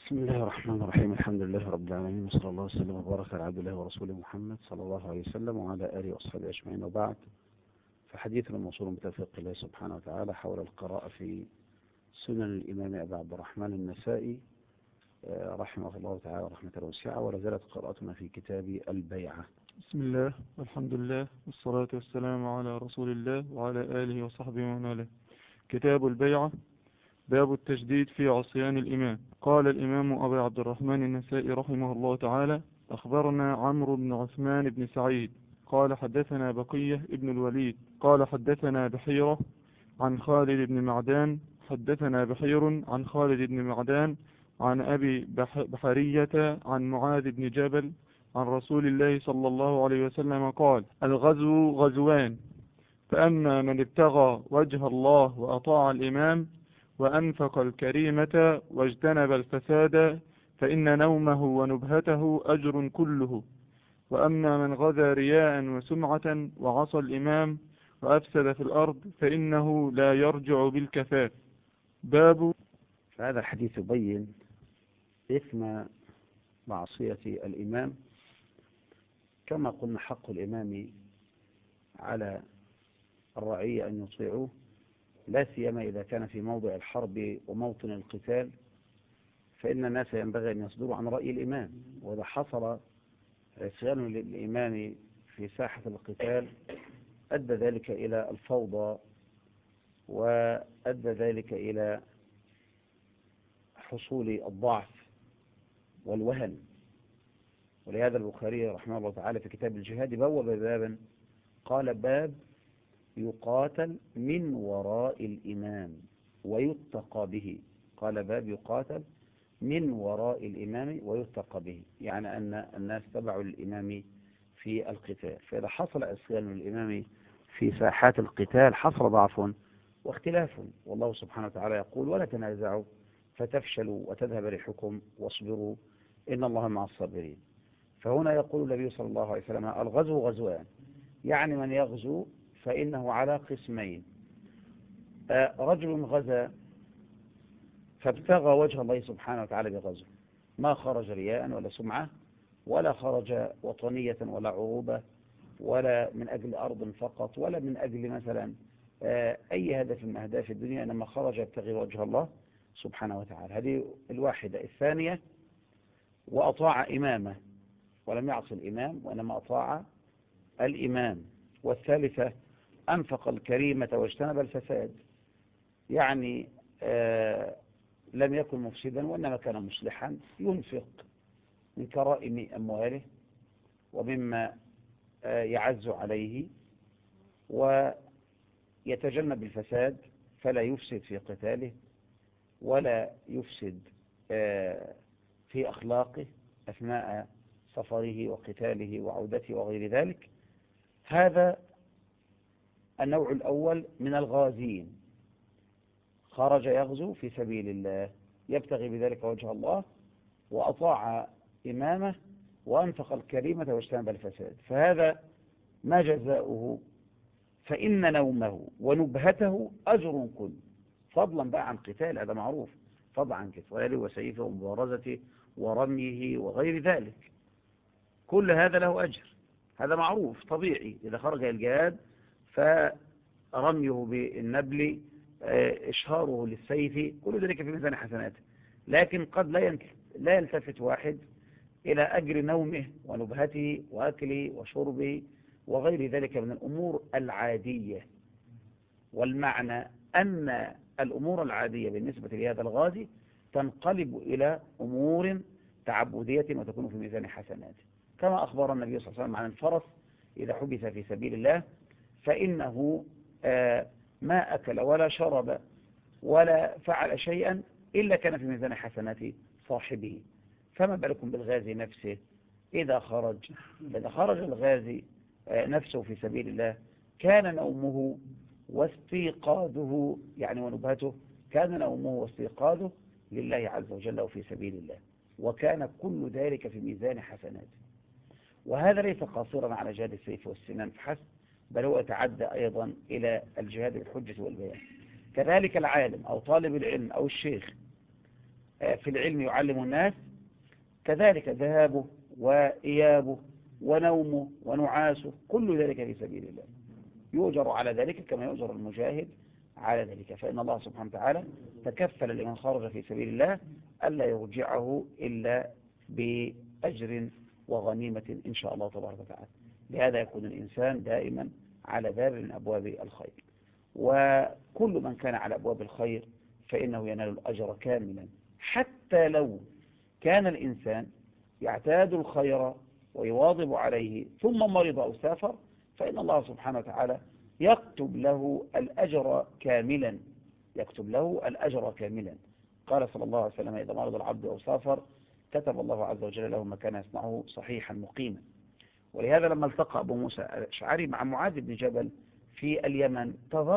بسم الله الرحمن الرحيم. الحمد لله رب العالمين، وصلى الله وسلم وبارك على عبد الله ورسوله محمد صلى الله عليه وسلم وعلى آله وأصحابه أجمعين، وبعد. فحديثنا موصول بتوفيق الله سبحانه وتعالى حول القراءة في سنن الإمام أبي عبد الرحمن النسائي رحمه الله تعالى رحمة واسعة، ولا زالت قراءتنا في كتاب البيعة. بسم الله والحمد لله والصلاة والسلام على رسول الله وعلى آله وصحبه ومن والاه. كتاب البيعة، باب التجديد في عصيان الإمام. قال الإمام أبي عبد الرحمن النسائي رحمه الله تعالى: أخبرنا عمرو بن عثمان بن سعيد قال حدثنا بقية ابن الوليد قال حدثنا بحيرة عن خالد بن معدان حدثنا بحير عن خالد بن معدان عن أبي بحرية عن معاذ بن جبل عن رسول الله صلى الله عليه وسلم قال: الغزو غزوان، فأما من ابتغى وجه الله وأطاع الإمام وأنفق الكريمة واجتنب الفساد فإن نومه ونبهته أجر كله، وأما من غزا رياء وسمعة وعصى الإمام وأفسد في الأرض فإنه لا يرجع بالكفاف. باب. فهذا الحديث يبين إثم معصية الإمام، كما قلنا حق الإمام على الرعية أن يطيعوه، لا سيما إذا كان في موضع الحرب وموطن القتال، فإن الناس ينبغي أن يصدروا عن رأي الإمام. وإذا حصل عصيان للإمام في ساحة القتال أدى ذلك إلى الفوضى، وأدى ذلك إلى حصول الضعف والوهن. ولهذا البخاري رحمه الله تعالى في كتاب الجهاد بوب بابا قال: باب يقاتل من وراء الإمام ويتقى به. قال: باب يقاتل من وراء الإمام ويتقى به، يعني أن الناس تبعوا الإمام في القتال. فإذا حصل عصيان للإمام في ساحات القتال حصل ضعف واختلاف، والله سبحانه وتعالى يقول: ولا تنازعوا فتفشلوا وتذهب ريحكم واصبروا إن الله مع الصابرين. فهنا يقول النبي صلى الله عليه وسلم: الغزو غزوان، يعني من يغزو فإنه على قسمين: رجل غزا فابتغى وجه الله سبحانه وتعالى بغزو، ما خرج رياء ولا سمعة ولا خرج وطنية ولا عروبة ولا من أجل أرض فقط ولا من أجل مثلا أي هدف من أهداف الدنيا، إنما خرج يبتغي وجه الله سبحانه وتعالى. هذه الواحدة. الثانية: وأطاع إمامه ولم يعص الإمام وإنما أطاع الإمام. والثالثة: أنفق الكريمة واجتنب الفساد، يعني لم يكن مفسدا وإنما كان مصلحا، ينفق من كرائم أمواله ومما يعز عليه، ويتجنب الفساد فلا يفسد في قتاله ولا يفسد في أخلاقه أثناء سفره وقتاله وعودته وغير ذلك. هذا النوع الأول من الغازين، خرج يغزو في سبيل الله يبتغي بذلك وجه الله وأطاع إمامه وأنفق الكريمة واجتنب الفساد، فهذا ما جزاؤه؟ فإن نومه ونبهته أجر كل، فضلا بقى عن قتال، هذا معروف، فضلا عن قتاله وسيفه ومبارزته ورميه وغير ذلك، كل هذا له أجر، هذا معروف طبيعي. إذا خرج الجهاد فرميه بالنبل، إشهاره للسيف، كل ذلك في ميزان حسناته. لكن قد لا يلتفت واحد إلى أجر نومه ونبهته وأكله وشربه وغير ذلك من الأمور العادية. والمعنى أن الأمور العادية بالنسبة لهذا الغازي تنقلب إلى أمور تعبدية وتكون في ميزان حسناته، كما أخبر النبي صلى الله عليه وسلم عن الفرس إذا حبس في سبيل الله فإنه ما أكل ولا شرب ولا فعل شيئا إلا كان في ميزان حسنات صاحبه، فما بالكم بالغازي نفسه؟ إذا خرج الغازي نفسه في سبيل الله كان نومه واستيقاظه، يعني ونبهته، كان نومه واستيقاظه لله عز وجل وفي سبيل الله، وكان كل ذلك في ميزان حسناته. وهذا ليس قاصرا على جهاد السيف والسنان فحسب، بل هو يتعدى أيضا إلى الجهاد بالحجة والبيان. كذلك العالم أو طالب العلم أو الشيخ في العلم يعلم الناس، كذلك ذهابه وإيابه ونومه ونعاسه كل ذلك في سبيل الله يؤجر على ذلك كما يؤجر المجاهد على ذلك. فإن الله سبحانه وتعالى تكفل لمن خرج في سبيل الله ألا يرجعه إلا بأجر وغنيمة إن شاء الله تبارك وتعالى. لهذا يكون الإنسان دائما على باب من أبواب الخير، وكل من كان على أبواب الخير فإنه ينال الأجر كاملا، حتى لو كان الإنسان يعتاد الخير ويواظب عليه ثم مرض أو سافر، فإن الله سبحانه وتعالى يكتب له الأجر كاملا، يكتب له الأجر كاملا. قال صلى الله عليه وسلم: إذا مرض العبد أو سافر كتب الله عز وجل له ما كان يصنعه صحيحا مقيما. ولهذا لما التقى أبو موسى الأشعري مع معاذ بن جبل في اليمن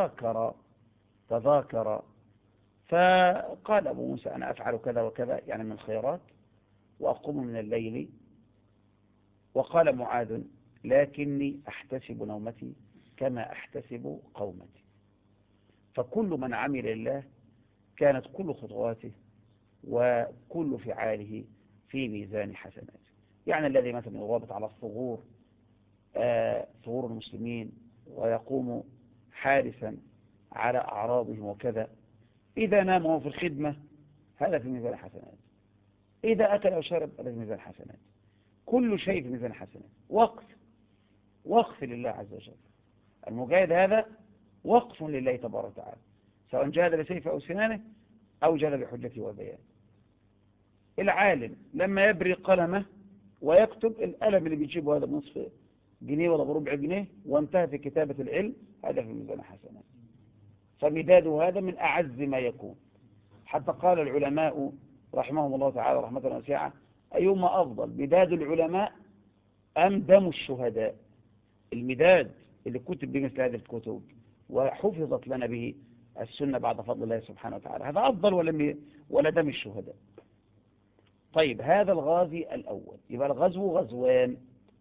تذاكر فقال أبو موسى: أنا أفعل كذا وكذا، يعني من الخيرات، وأقوم من الليل. وقال معاذ: لكني أحتسب نومتي كما أحتسب قومتي. فكل من عمل لله كانت كل خطواته وكل فعاله في ميزان حسناته. يعني الذي مثلا يرابط على الثغور، ثغور المسلمين، ويقوم حارسا على أعراضهم وكذا، إذا نام وهو في الخدمة هذا في ميزان حسنات، إذا أكل أو شرب هذا في ميزان حسنات، كل شيء في ميزان حسنات. وقف لله عز وجل. المجاهد هذا وقف لله تبارك وتعالى، سواء جاهد بسيفه أو سنانه أو جاهد بحجته وبيانه. العالم لما يبري قلمه ويكتب، القلم اللي بيجيبه هذا بنصف جنيه ولا بربع جنيه وانتهى في كتابة العلم، هذا في ميزان حسنات. فمداده هذا من أعز ما يكون. حتى قال العلماء رحمهم الله تعالى رحمة واسعة: أيهما أفضل، مداد العلماء أم دم الشهداء؟ المداد اللي كتب بمثل هذه الكتب وحفظت لنا به السنة بعد فضل الله سبحانه وتعالى، هذا أفضل ولا دم الشهداء؟ طيب، هذا الغازي الأول. يبقى الغزو غزوان.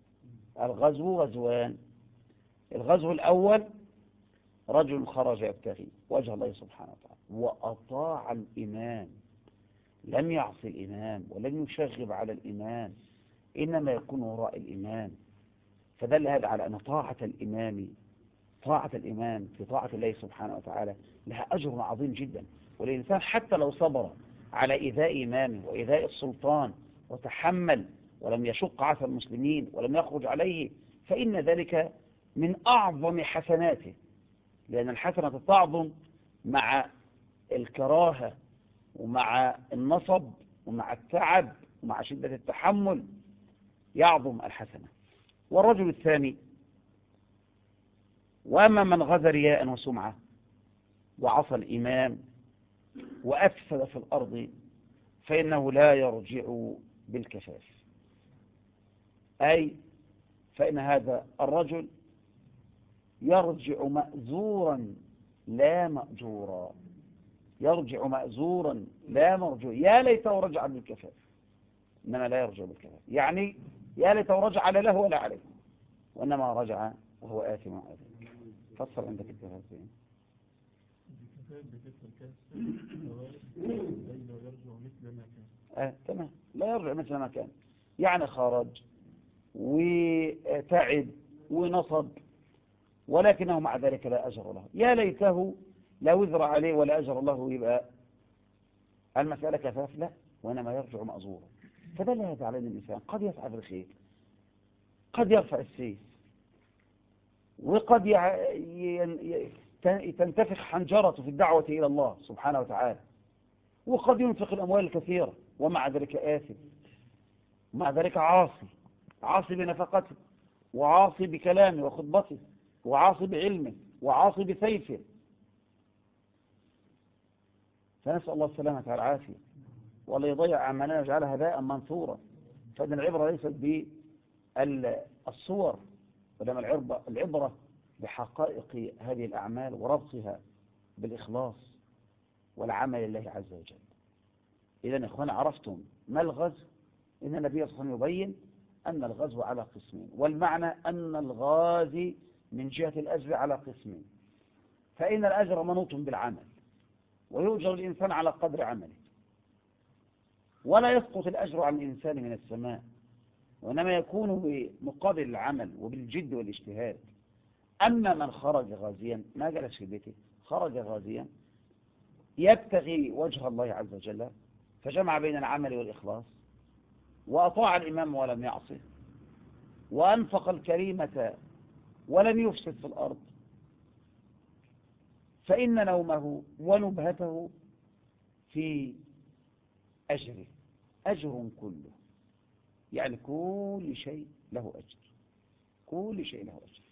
الغزو الأول رجل خرج يبتغي وجه الله سبحانه وتعالى وأطاع الإمام، لم يعصي الإمام ولم يشغب على الإمام، إنما يكون وراء الإمام. فدل هذا على أن طاعة الإمام في طاعة الله سبحانه وتعالى لها أجر عظيم جدا. والإنسان حتى لو صبر على إيذاء إمامه وإيذاء السلطان وتحمل ولم يشق عثى المسلمين ولم يخرج عليه، فإن ذلك من أعظم حسناته، لأن الحسنة تعظم مع الكراهة ومع النصب ومع التعب ومع شدة التحمل، يعظم الحسنة. والرجل الثاني: وأما من غزا رياء وسمعة وعصى الإمام وأفسد في الأرض فإنه لا يرجع بالكفاف، أي فإن هذا الرجل يرجع مأزورا لا مأجورا، يرجع مأزورا لا مرجوع. يا ليته رجع بالكفاف، إنما لا يرجع بالكفاف، يعني يا ليته رجع لا له ولا عليه، وإنما رجع وهو آثم وآثم. فصل عندك الكفاف زين. تمام، لا يرجع مثل ما كان، يعني خرج وتعب ونصب ولكنه مع ذلك لا أجر له. يا ليته لا وزر عليه ولا أجر له، يبقى المسألة كفاف؟ لا، وإنما يرجع مأزورا. فدل هذا على أن الإنسان قد يسعى في الخير، قد يرفع السيف، وقد تنتفخ حنجرته في الدعوة إلى الله سبحانه وتعالى، وقد ينفق الأموال الكثيرة ومع ذلك آثم، ومع ذلك عاصي بنفقته، وعاصي بكلامه وخطبته، وعاصي بعلمه، وعاصي بسيفه. فنسأل الله السلامة والعافية، ولا يضيع أعمالنا يجعلها هباء منثورا. فإن العبرة ليست بالصور، ولما العبرة بحقائق هذه الأعمال وربطها بالإخلاص والعمل لله عز وجل. إذن إخوانا، عرفتم ما الغزو؟ إن النبي صلى الله عليه وسلم يبين أن الغزو على قسمين، والمعنى أن الغازي من جهة الأجر على قسمين. فإن الأجر منوط بالعمل، ويؤجر الإنسان على قدر عمله، ولا يسقط الأجر عن الإنسان من السماء، وإنما يكون بمقابل العمل وبالجد والاجتهاد. أما من خرج غازيا ما جلس في بيته، خرج غازيا يبتغي وجه الله عز وجل، فجمع بين العمل والإخلاص، وأطاع الإمام ولم يعصه، وأنفق الكريمة ولم يفسد في الأرض، فإن نومه ونبهته في أجره أجر كله، يعني كل شيء له أجر، كل شيء له أجر.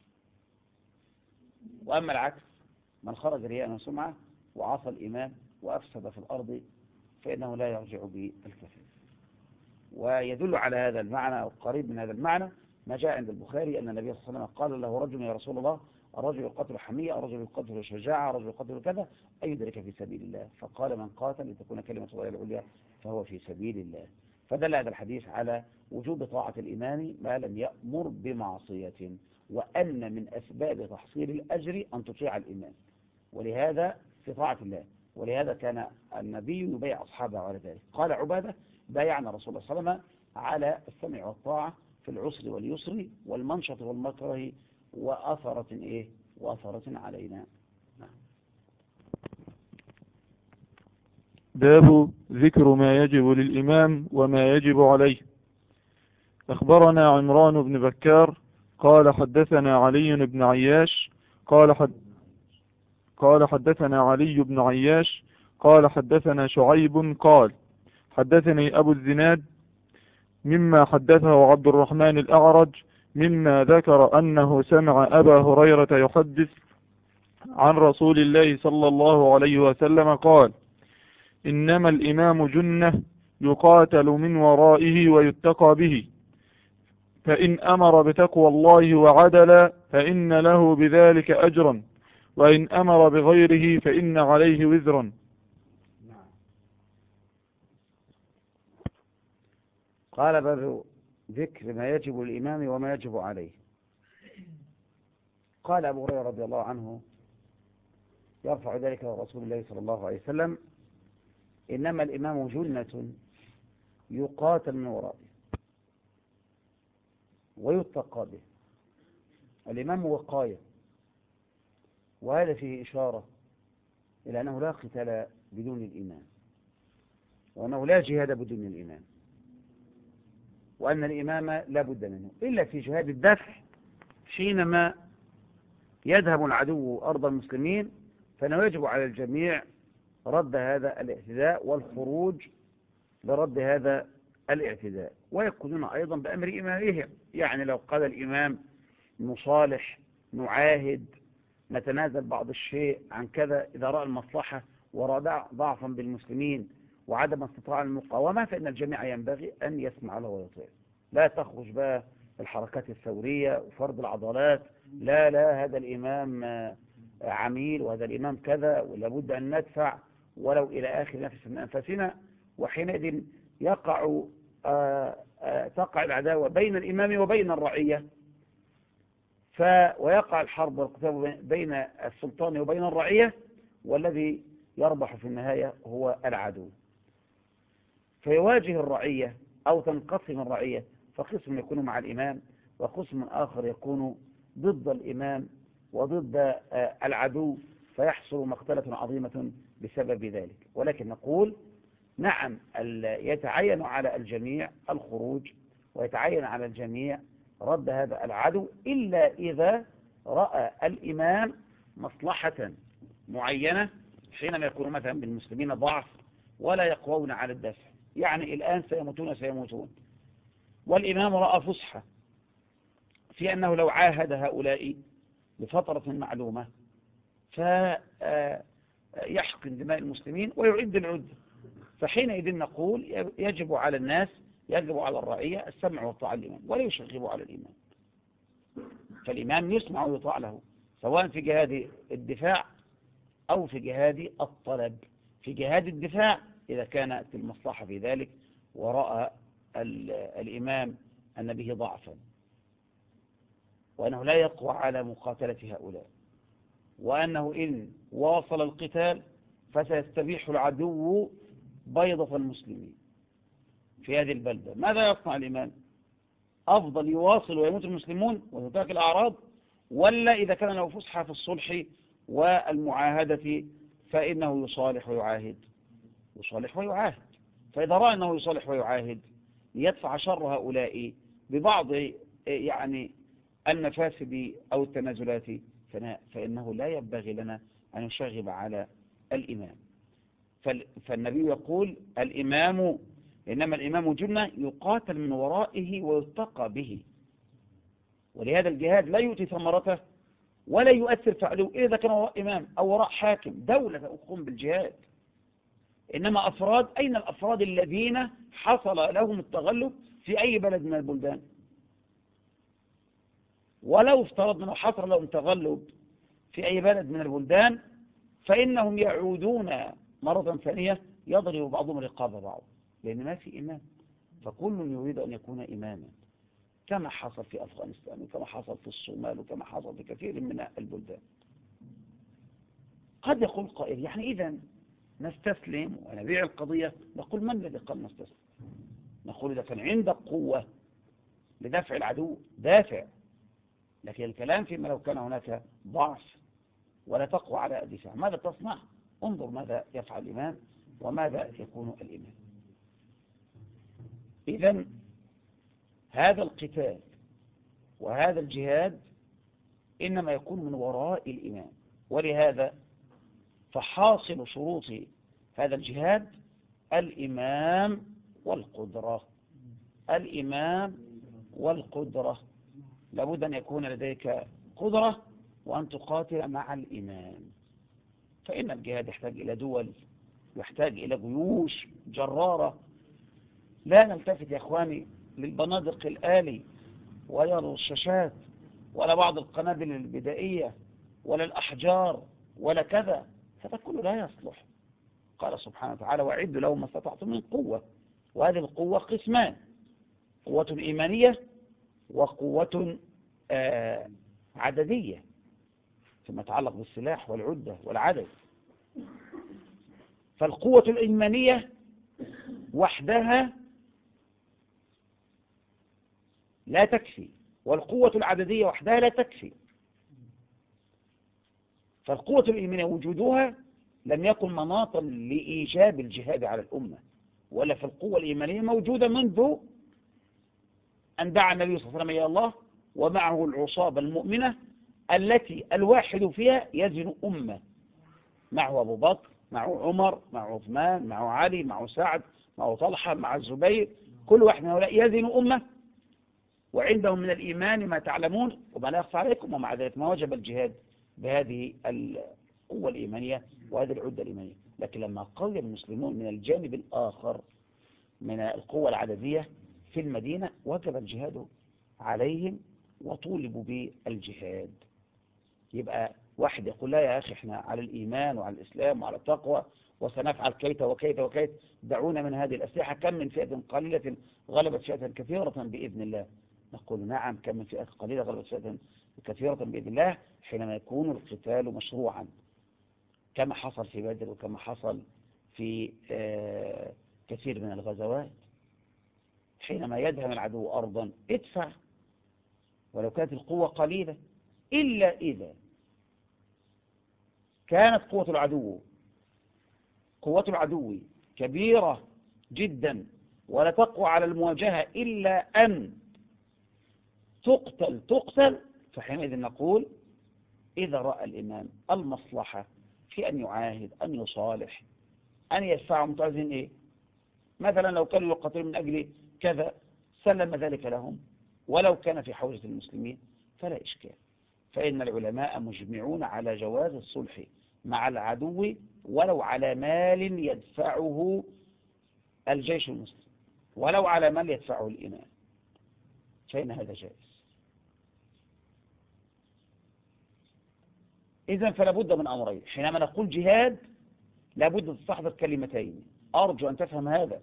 وأما العكس، من خرج رياء وسمعة وعصى الإمام وأفسد في الأرض فإنه لا يرجع بالكفاف. ويدل على هذا المعنى أو قريب من هذا المعنى ما جاء عند البخاري أن النبي صلى الله عليه وسلم قال له رجل: يا رسول الله، الرجل يقتل حمية، الرجل يقتل شجاعة، الرجل يقتل كذا، أي ذلك في سبيل الله؟ فقال: من قاتل لتكون كلمة الله العليا فهو في سبيل الله. فدل هذا الحديث على وجوب طاعة الإمام ما لم يأمر بمعصية، وأن من أسباب تحصيل الأجر أن تطيع الإمام، ولهذا في طاعة الله. ولهذا كان النبي يبايع أصحابه على ذلك. قال عبادة: بايعنا رسول الله صلى الله عليه وسلم على السمع والطاعة في العسر واليسر والمنشط والمكره وأثرة علينا. باب ذكر ما يجب للإمام وما يجب عليه. أخبرنا عمران بن بكار قال حدثنا علي بن عياش قال حدثنا علي بن عياش قال حدثنا شعيب قال حدثني أبو الزناد مما حدثه عبد الرحمن الأعرج مما ذكر أنه سمع أبا هريرة يحدث عن رسول الله صلى الله عليه وسلم قال: إنما الإمام جنة يقاتل من ورائه ويتقى به، فإن أمر بتقوى الله وعدل فإن له بذلك أجرا، وإن أمر بغيره فإن عليه وزرا. قال: باب ذكر ما يجب للإمام وما يجب عليه. قال أبو هريرة رضي الله عنه يرفع ذلك رسول الله صلى الله عليه وسلم: إنما الإمام جنة يقاتل من ورائه ويتقى به. الإمام وقاية، وهذا فيه إشارة إلى أنه لا قتال بدون الإمام، وأنه لا جهاد بدون الإمام، وأن الإمام لا بد منه إلا في جهاد الدفع، حينما يذهب العدو أرض المسلمين فإنه يجب على الجميع رد هذا الاعتداء والخروج لرد هذا الاعتداء، ويقولون أيضا بأمر إمامهم. يعني لو قال الإمام: نصالح، نعاهد، نتنازل بعض الشيء عن كذا إذا رأى المصلحة ورأى ضعفا بالمسلمين وعدم استطاع المقاومة، فإن الجميع ينبغي أن يسمع له ويطيع. لا تخرج بقى الحركات الثورية وفرض العضلات، لا هذا الإمام عميل وهذا الإمام كذا ولابد أن ندفع ولو إلى آخر نفس من أنفسنا. وحينئذ تقع العداوة بين الإمام وبين الرعية، ويقع الحرب والقتال بين السلطان وبين الرعية، والذي يربح في النهاية هو العدو. فيواجه الرعية أو تنقسم الرعية، فقسم يكون مع الإمام وقسم آخر يكون ضد الإمام وضد العدو، فيحصل مقتلة عظيمة بسبب ذلك. ولكن نقول: نعم، يتعين على الجميع الخروج، ويتعين على الجميع رد هذا العدو، إلا إذا رأى الإمام مصلحة معينة، حينما يكون مثلا بالمسلمين ضعف ولا يقوون على الدفع. يعني الآن سيموتون، والإمام رأى فسحة في أنه لو عاهد هؤلاء لفترة معلومة فيحقن دماء المسلمين ويعد العدة، فحينئذ نقول يجب على الناس، يجب على الرعية السمع والطاعة للإمام، ولا يشغبوا على الإمام. فالإمام يسمع ويطاع له، سواء في جهاد الدفاع أو في جهاد الطلب. في جهاد الدفاع إذا كانت المصلحة في ذلك ورأى الإمام أن به ضعفا وأنه لا يقوى على مقاتلة هؤلاء، وأنه إن واصل القتال فسيستبيح العدو بيضة المسلمين، في هذه البلدة، ماذا يصنع الإمام؟ أفضل يواصل ويموت المسلمون وتترك الأعراض، ولا إذا كان له فسحة في الصلح والمعاهدة فإنه يصالح ويعاهد؟ يصالح ويعاهد. فإذا رأى أنه يصالح ويعاهد ليدفع شر هؤلاء ببعض يعني المفاسد أو التنازلات فإنه لا ينبغي لنا أن نشغب على الإمام. فالنبي يقول الإمام إنما الإمام جنة يقاتل من ورائه ويتقى به، ولهذا الجهاد لا يؤتي ثمرته ولا يؤثر فعله إذا كان وراء إمام أو وراء حاكم دولة تقوم بالجهاد. إنما أفراد، أين الأفراد الذين حصل لهم التغلب في أي بلد من البلدان؟ ولو افترضنا أنه حصل لهم تغلب في أي بلد من البلدان فإنهم يعودون مرة ثانية يضرب بعضهم رقاب بعض، لأن ما في إمام، فكل يريد أن يكون إماما، كما حصل في أفغانستان وكما حصل في الصومال وكما حصل في كثير من البلدان. قد يقول قائل يعني إذا نستسلم ونبيع القضية؟ نقول من الذي قال نستسلم؟ نقول إذا كان عندك قوة لدفع العدو دافع، لكن الكلام فيما لو كان هناك ضعف ولا تقوى على الدفاع ماذا تصنع؟ انظر ماذا يفعل الإمام وماذا يكون الإمام. إذن هذا القتال وهذا الجهاد إنما يكون من وراء الإمام، ولهذا فحاصل شروط هذا الجهاد الإمام والقدرة. الإمام والقدرة، لابد أن يكون لديك قدرة وأن تقاتل مع الإمام. فإن الجهاد يحتاج إلى دول، يحتاج إلى جيوش جرارة. لا نلتفت يا أخواني للبنادق الآلي ولا الرشاشات ولا بعض القنابل البدائية ولا الأحجار ولا كذا، هذا كله لا يصلح. قال سبحانه وتعالى وأعدوا لهم ما استطعتم من قوة، وهذه القوة قسمان: قوة إيمانية وقوة عددية فيما يتعلق بالسلاح والعدة والعدد. فالقوة الإيمانية وحدها لا تكفي، والقوة العددية وحدها لا تكفي. فالقوة الإيمانية وجودها لم يكن مناطا لإيجاب الجهاد على الأمة، ولا في القوة الإيمانية موجودة منذ أن دعا النبي صلى الله عليه وسلم إلى الله، ومعه العصابة المؤمنة التي الواحد فيها يزن أمة، معه أبو بكر، معه عمر، معه عثمان، معه علي، معه سعد، معه طلحة، معه الزبير، كل واحد من هؤلاء يزن أمة وعندهم من الإيمان ما تعلمون وما لا يخفى عليكم، ومع ذلك ما وجب الجهاد بهذه القوة الإيمانية وهذه العدة الإيمانية. لكن لما قوي المسلمون من الجانب الآخر من القوة العددية في المدينة وجب الجهاد عليهم وطولبوا بالجهاد. يبقى واحد يقول لا يا أخي احنا على الإيمان وعلى الإسلام وعلى التقوى وسنفعل كيت وكيت وكيت، دعونا من هذه الأسلحة، كم من فئة قليلة غلبت فئة كثيرة بإذن الله. نقول نعم، كم من فئة قليلة غلبت فئة كثيرة بإذن الله حينما يكون القتال مشروعا كما حصل في بدر وكما حصل في كثير من الغزوات. حينما يدهم العدو أرضا ادفع ولو كانت القوة قليلة، إلا إذا كانت قوة العدو كبيرة جدا ولا تقوى على المواجهة إلا أن تقتل، فحينئذ نقول إذا رأى الإمام المصلحة في أن يعاهد، أن يصالح، أن يدفعهم تعزين إيه؟ مثلا لو كانوا يقاتلون من أجل كذا سلم ذلك لهم، ولو كان في حوزة المسلمين فلا إشكال. فإن العلماء مجمعون على جواز الصلح مع العدو ولو على مال يدفعه الجيش المسلم، ولو على مال يدفعه الإمام، فإن هذا جائز. إذن فلا بد من أمرين حينما نقول جهاد، لا بد أن تستحضر كلمتين، أرجو أن تفهم هذا.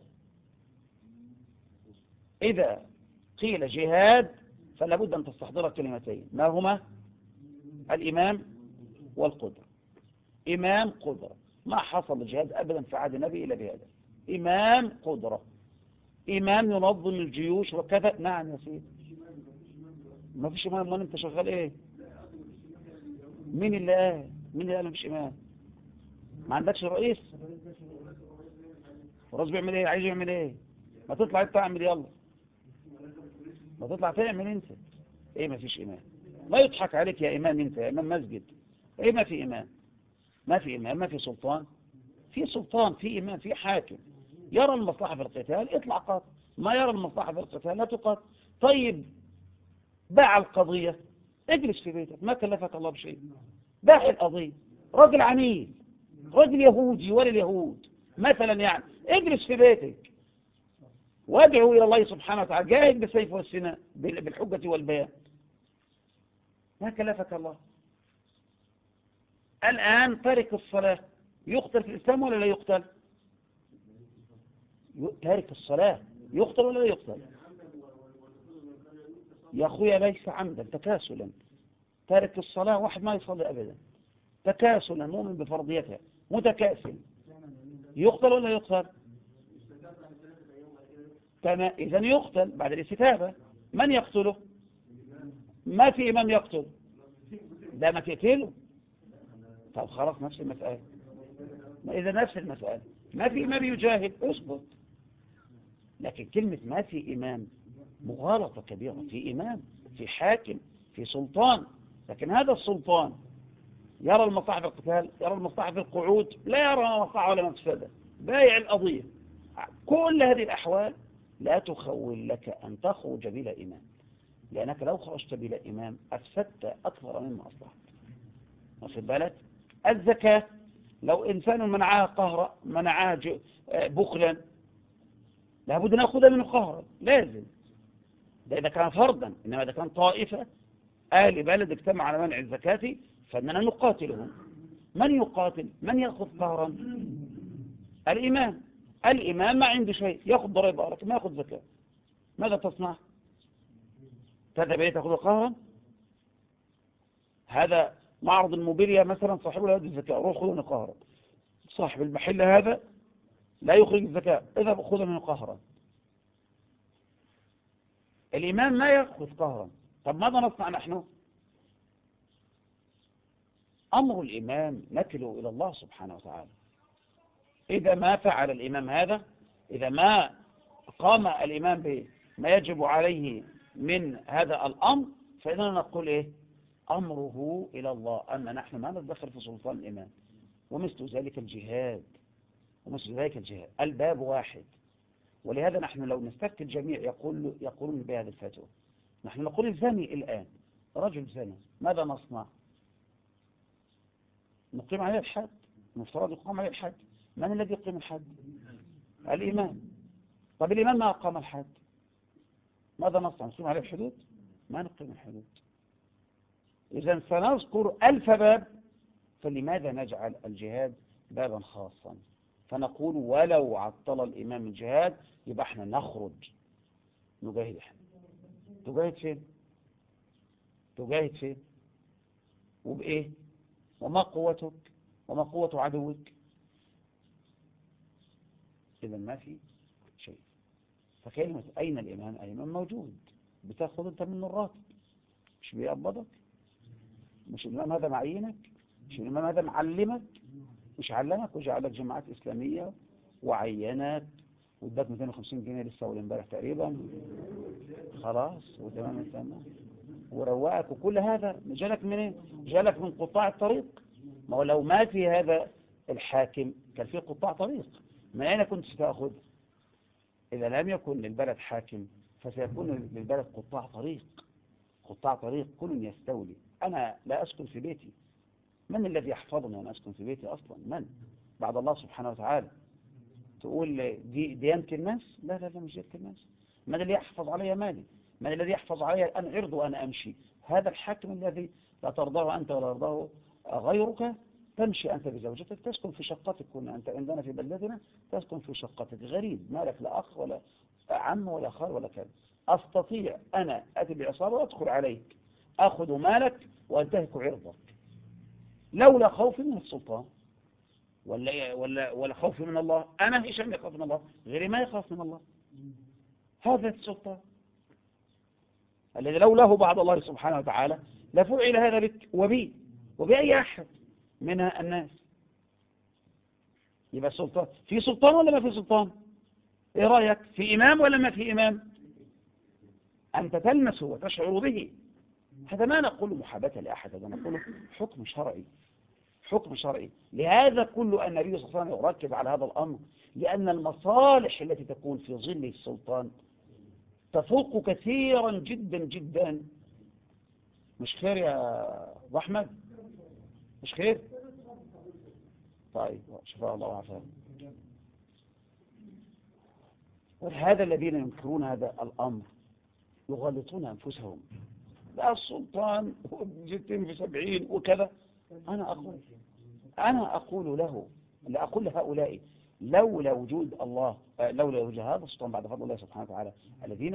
إذا قيل جهاد فلا بد أن تستحضر كلمتين، ما هما؟ الإمام والقدرة. إمام قدرة، ما حصل الجهاد أبدا في عهد النبي إلا بهذا، إمام قدرة. إمام ينظم الجيوش وكذا. نعم يا سيدي، ما فيش إمام. ما أنت شغال إيه؟ مين اللي قال ما فيش إمام؟ ما عندكش رئيس؟ الرئيس بيعمل إيه؟ عايز يعمل إيه؟ ما تطلع أنت تعمل، يلا ما تطلع تعمل أنت. إيه ما فيش إمام؟ لا يضحك عليك يا إمام، أنت يا إمام مسجد. إيه ما في إمام؟ ما في إمام، ما في سلطان. في سلطان، في إمام، في حاكم يرى المصلحة في القتال اطلع قاتل، ما يرى المصلحة في القتال لا تقاتل. طيب باع القضية، اجلس في بيتك، ما كلفك الله بشيء. باع القضية، راجل عميل، راجل يهودي ولا اليهود مثلا، يعني اجلس في بيتك وادعو إلى الله سبحانه وتعالى، جاهد بالسيف والسنان بالحجة والبيان، ما كلفك الله. الآن تارك الصلاة يقتل في الإسلام ولا لا يقتل؟ تارك الصلاة يقتل ولا لا يقتل؟ يا أخويا ليس عمدا، تكاسلا. تارك الصلاة واحد ما يصلي أبدا، تكاسلا، مؤمن بفرضيتها، متكاسل، يقتل ولا يقتل؟ إذن يقتل بعد الاستتابة. من يقتله؟ ما في إمام يقتل، ده ما تقتله. طب خلاص نفس المسألة. إذا نفس المسألة، ما في إمام يجاهد اسقط. لكن كلمة ما في إمام مغالطة كبيرة. في إمام، في حاكم، في سلطان، لكن هذا السلطان يرى المصلحة في القتال، يرى المصلحة في القعود، لا يرى مصلحة ولا مفسدة، بايع القضية. كل هذه الأحوال لا تخول لك أن تخرج بلا إمام، لأنك لو خرجت بلا إمام أفسدت أكثر مما أصلحت. واخد بالك؟ الزكاة لو إنسان منعها قهرا، منعها بخلا، لابد أن نأخذها منه قهرا، لازم. ده إذا كان فردا. إنما إذا كان طائفة أهل بلد اجتمع على منع الزكاة فإننا نقاتلهم. من يقاتل؟ من يأخذ قهرا؟ الإمام. الإمام ما عنده شيء، يأخذ ضريبة لكن ما يأخذ زكاة. ماذا تصنع؟ تذهب إليه تأخذ قهرا؟ هذا معرض الموبيليا مثلا صاحبه لا يؤدي الزكاة، روح خذوا قهرا. صاحب المحل هذا لا يخرج الزكاة، اذهب خذ منه قهرا. الإمام ما يأخذ قهرا. طب ماذا نصنع نحن؟ أمر الإمام نكله إلى الله سبحانه وتعالى. إذا ما فعل الإمام هذا، إذا ما قام الإمام بما يجب عليه من هذا الأمر، فإننا نقول إيه؟ أمره إلى الله، أن نحن ما ندخل في سلطان الإمام. ومثل ذلك الجهاد، الباب واحد. ولهذا نحن لو نستفتي الجميع يقولون بهذه الفتوى. نحن نقول الزاني الآن رجل زنا، ماذا نصنع؟ نقيم عليه الحد، المفترض يقام عليه الحد. من الذي يقيم الحد؟ الإمام. طب الإمام ما أقام الحد، ماذا نصنع؟ نقيم عليه الحدود؟ ما نقيم الحدود. إذا سنذكر 1000 باب، فلماذا نجعل الجهاد بابا خاصا؟ فنقول ولو عطل الإمام الجهاد يبقى احنا نخرج نجاهد. احنا تجاهد فين؟ وبإيه؟ وما قوتك؟ وما قوة عدوك؟ إذا ما في شيء. فكلمة أين الإمام؟ الإمام موجود، بتاخذ أنت منه الراتب، مش بيقبضك؟ مش الإمام هذا معينك؟ مش الإمام هذا معلمك؟ مش علمك وجعلك جماعات إسلامية وعينك واداك 250 جنيه لسه أول امبارح تقريبا، خلاص وتمام التمام، وروقك وكل هذا جالك منين؟ جالك من قطاع الطريق. ما هو لو ما في هذا الحاكم كان في قطاع طريق، من أين كنت ستأخذ؟ إذا لم يكن للبلد حاكم فسيكون للبلد قطاع طريق كل يستولي. أنا لا أسكن في بيتي، من الذي يحفظني وأنا أسكن في بيتي أصلا؟ من؟ بعد الله سبحانه وتعالى. تقول دي ديانة الناس؟ لا لا لا، مش ديانة الناس. من الذي يحفظ علي مالي؟ من الذي يحفظ علي أن عرض وأنا أمشي؟ هذا الحاكم الذي لا ترضاه أنت ولا يرضاه غيرك. تمشي أنت بزوجتك، تسكن في شقتك. كنا أنت عندنا في بلدنا تسكن في شقتك، غريب، ما لك لا أخ ولا عم ولا خال ولا كذا. أستطيع أنا أتي بعصابة وأدخل عليك، أخذ مالك وأنتهك عرضك، لولا خوفي من السلطان ولا خوفي من الله. أنا هشام يخاف من الله، غيري ما يخاف من الله. هذا السلطان الذي لوله بعد الله سبحانه وتعالى لفعل هذا بك وبي وبأي أحد من الناس. يبقى السلطان في سلطان ولا ما في سلطان؟ ايه رأيك؟ في إمام ولا ما في إمام؟ أنت تلمسه وتشعر به. هذا ما نقول محاباة لأحد، هذا نقول حكم شرعي، حكم شرعي. لهذا كل النبي صلى الله عليه وسلم يركز على هذا الأمر، لأن المصالح التي تكون في ظل السلطان تفوق كثيرا جدا جدا. مش خير يا أبو أحمد؟ مش خير؟ طيب شفاء الله وعافاه. ولهذا الذين ينكرون هذا الأمر يغلطون أنفسهم. لا السلطان جتين في 70 وكذا. أنا أقول له، لا أقول لهؤلاء لولا وجود الله، لولا وجود هذا السلطان بعد فضل الله سبحانه وتعالى، الذين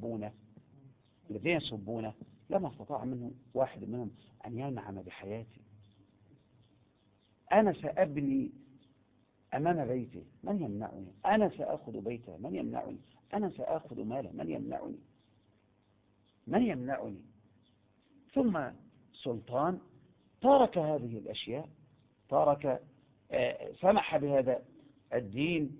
يسبونه لما استطاع منهم واحد منهم أن ينعم بحياتي. أنا سأبني أمام بيته، من يمنعني؟ أنا سأخذ بيته، من يمنعني؟ أنا سأخذ ماله، من يمنعني؟ من يمنعني؟ ثم سلطان ترك هذه الأشياء، ترك سمح بهذا الدين،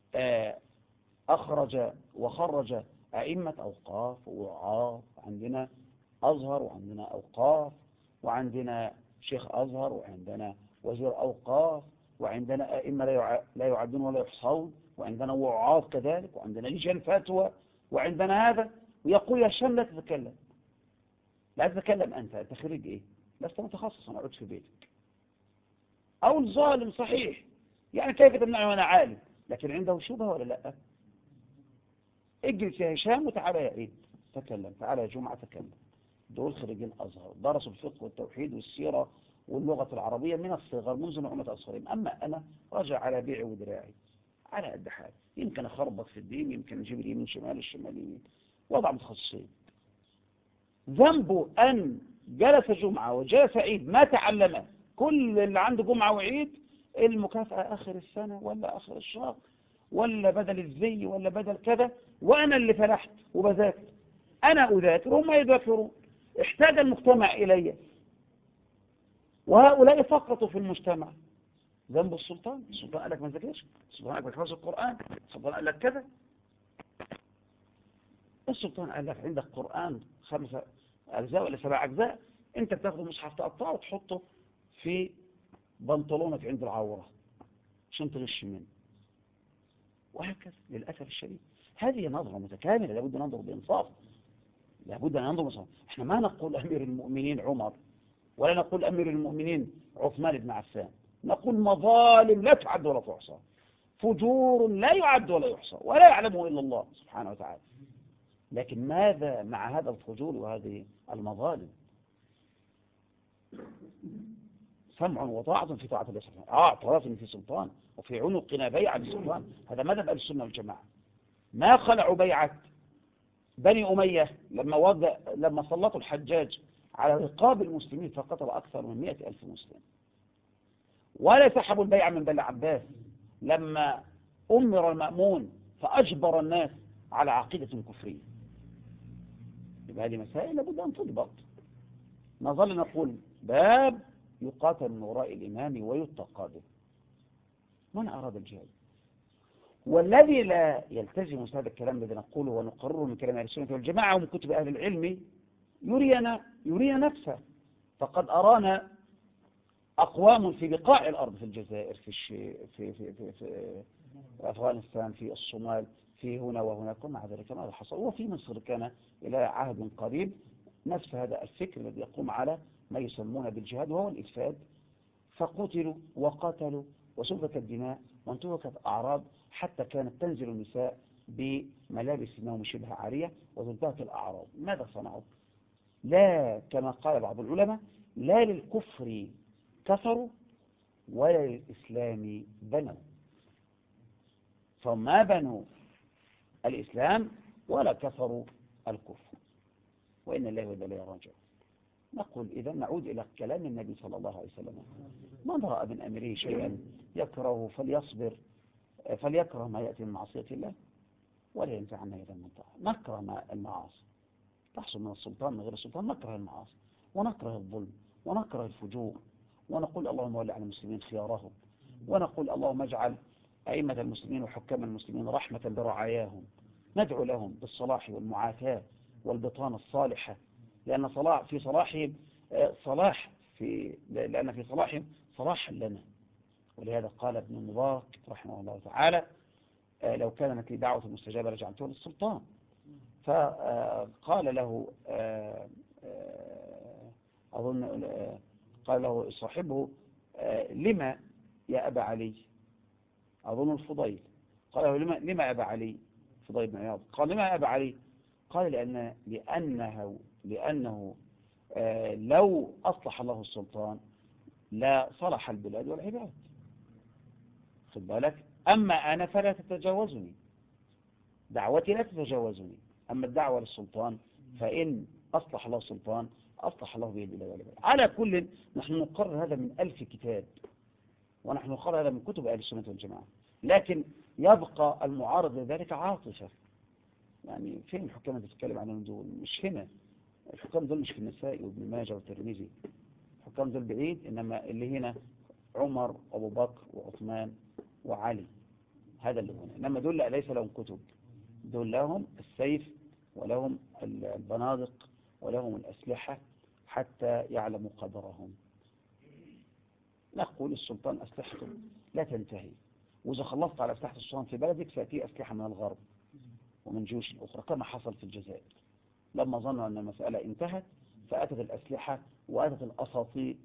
أخرج وخرج أئمة أوقاف ووعاظ. عندنا أزهر وعندنا أوقاف، وعندنا شيخ أزهر، وعندنا وزير أوقاف، وعندنا أئمة لا يعدون ولا يحصون، وعندنا وعاظ كذلك، وعندنا لجان فتوى، وعندنا هذا. ويقول يا هشام لا تتكلم، لا تتكلم أنت خريج إيه؟ لست متخصصا، أقعد في بيتك. أو الظالم صحيح، يعني كيف تمنعني وأنا عالم؟ لكن عنده شبهة ولا لا؟ اجلس يا هشام وتعالى يا عيد تكلم، تعالى يا جمعة تكلم. دول خريجين أزهر، درسوا الفقه والتوحيد والسيرة واللغة العربية من الصغر منذ نعومة أصغرهم. أما أنا راجع على بيعي ودراعي، على قد حالي، يمكن أخربط في الدين، يمكن أجيب اليمين شمال الشمال يمين، وضع متخصصين. ذنبه أن جلس جمعة وجلس عيد ما تعلمه. كل اللي عنده جمعة وعيد المكافأة آخر السنة ولا آخر الشهر ولا بدل الزي ولا بدل كذا، وأنا اللي فلحت وبذاكر. أنا أذاكر وهم يذاكرون. احتاج المجتمع إلي، وهؤلاء فقطوا في المجتمع. ذنب السلطان قال لك ما تذاكرش، السلطان قال لك حفظ القرآن، السلطان قال لك كذا. السلطان قال لك عندك قرآن 5 أجزاء ولا 7 أجزاء، أنت بتاخده مصحف تقطعه وتحطه في بنطلونك عند العورة عشان تغش منه، وهكذا. للأسف الشديد هذه نظرة متكاملة، لابد أن ننظر بإنصاف، لابد أن ننظر بإنصاف. احنا ما نقول أمير المؤمنين عمر، ولا نقول أمير المؤمنين عثمان بن عفان، نقول مظالم لا تعد ولا تحصى، فجور لا يعد ولا يحصى، ولا يعلمه إلا الله سبحانه وتعالى. لكن ماذا مع هذا الفجور وهذه المظالم؟ سمع وطاعة في طاعة الله سبحانه وتعالى. اعتراف في سلطان وفي عنقنا بيعة للسلطان، هذا مذهب أهل السنة والجماعة. ما خلعوا بيعة بني أمية لما سلطوا الحجاج على رقاب المسلمين فقتل أكثر من 100,000 مسلم، ولا سحبوا البيعة من بني عباس لما أمر المأمون فأجبر الناس على عقيدة كفرية. يبقى هذه مسائل لابد أن تضبط. نظل نقول باب يقاتل من وراء الإمام ويتقى به. من أراد الجهاد؟ والذي لا يلتزم هذا الكلام الذي نقوله ونقرره من كلام أهل السنة والجماعة ومن كتب أهل العلم يرينا نفسه. فقد أرانا أقوام في بقاع الأرض، في الجزائر، في أفغانستان، في الصومال، في هنا وهناك، ومع ذلك ماذا حصل؟ وفي مصر كان إلى عهد قريب نفس هذا الفكر الذي يقوم على ما يسمون بالجهاد وهو الإفساد، فقتلوا وقاتلوا وسفكت الدماء وانتهكت أعراض، حتى كانت تنزل النساء بملابس النوم شبه عارية وتنتهك الأعراض. ماذا صنعوا؟ لا، كما قال بعض العلماء، لا للكفر كفروا ولا للإسلام بنوا، فما بنوا الإسلام ولا كفروا الكفر، وإن الله وإنا إليه راجعون. نقول إذا نعود إلى كلام النبي صلى الله عليه وسلم: من رأى من أمره شيئا يكره فليصبر، فليكره ما يأتي من معصية الله ولا ينزعنا يدا من طاعة. نكره المعاصي تحصل من السلطان من غير السلطان، نكره المعاصي ونكره الظلم ونكره الفجور، ونقول اللهم ول على المسلمين خيارهم، ونقول اللهم اجعل أئمة المسلمين وحكام المسلمين رحمة برعاياهم، ندعو لهم بالصلاح والمعافاة والبطانة الصالحة، لأن في صلاحهم لأن في صلاحهم صلاحا لنا. ولهذا قال ابن المبارك رحمه الله تعالى لو كانت لي دعوة مستجابة لجعلتها للسلطان. فقال له أظن قال له صاحبه لما يا أبا علي، أظن الفضيل، قال له لما أبا علي، فضيل بن عياض قال لما أبا علي، قال لأنه لو أصلح الله السلطان لا صلح البلاد والعباد. خد بالك، أما أنا فلا تتجاوزني، دعوتي لا تتجاوزني، أما الدعوة للسلطان فإن أصلح الله السلطان أصلح الله به البلاد والعباد. على كل نحن نقرر هذا من 1000 كتاب، ونحن نقرر هذا من كتب أهل السنة والجماعة، لكن يبقى المعارض لذلك عاطفة. يعني فين الحكام اللي بتتكلم عنهم دول؟ مش هنا، الحكام دول مش في النسائي وابن ماجه والترمذي، الحكام دول بعيد، إنما اللي هنا عمر وأبو بكر وعثمان وعلي، هذا اللي هنا. إنما دول لا، ليس لهم كتب، دول لهم السيف ولهم البنادق ولهم الأسلحة حتى يعلموا قدرهم. نقول السلطان أسلحته لا تنتهي، وإذا خلصت على أسلحة السلطان في بلدك سيأتي أسلحة من الغرب ومن جيوش أخرى، كما حصل في الجزائر لما ظنوا أن المسألة انتهت فأتت الأسلحة وأتت الأساطيل،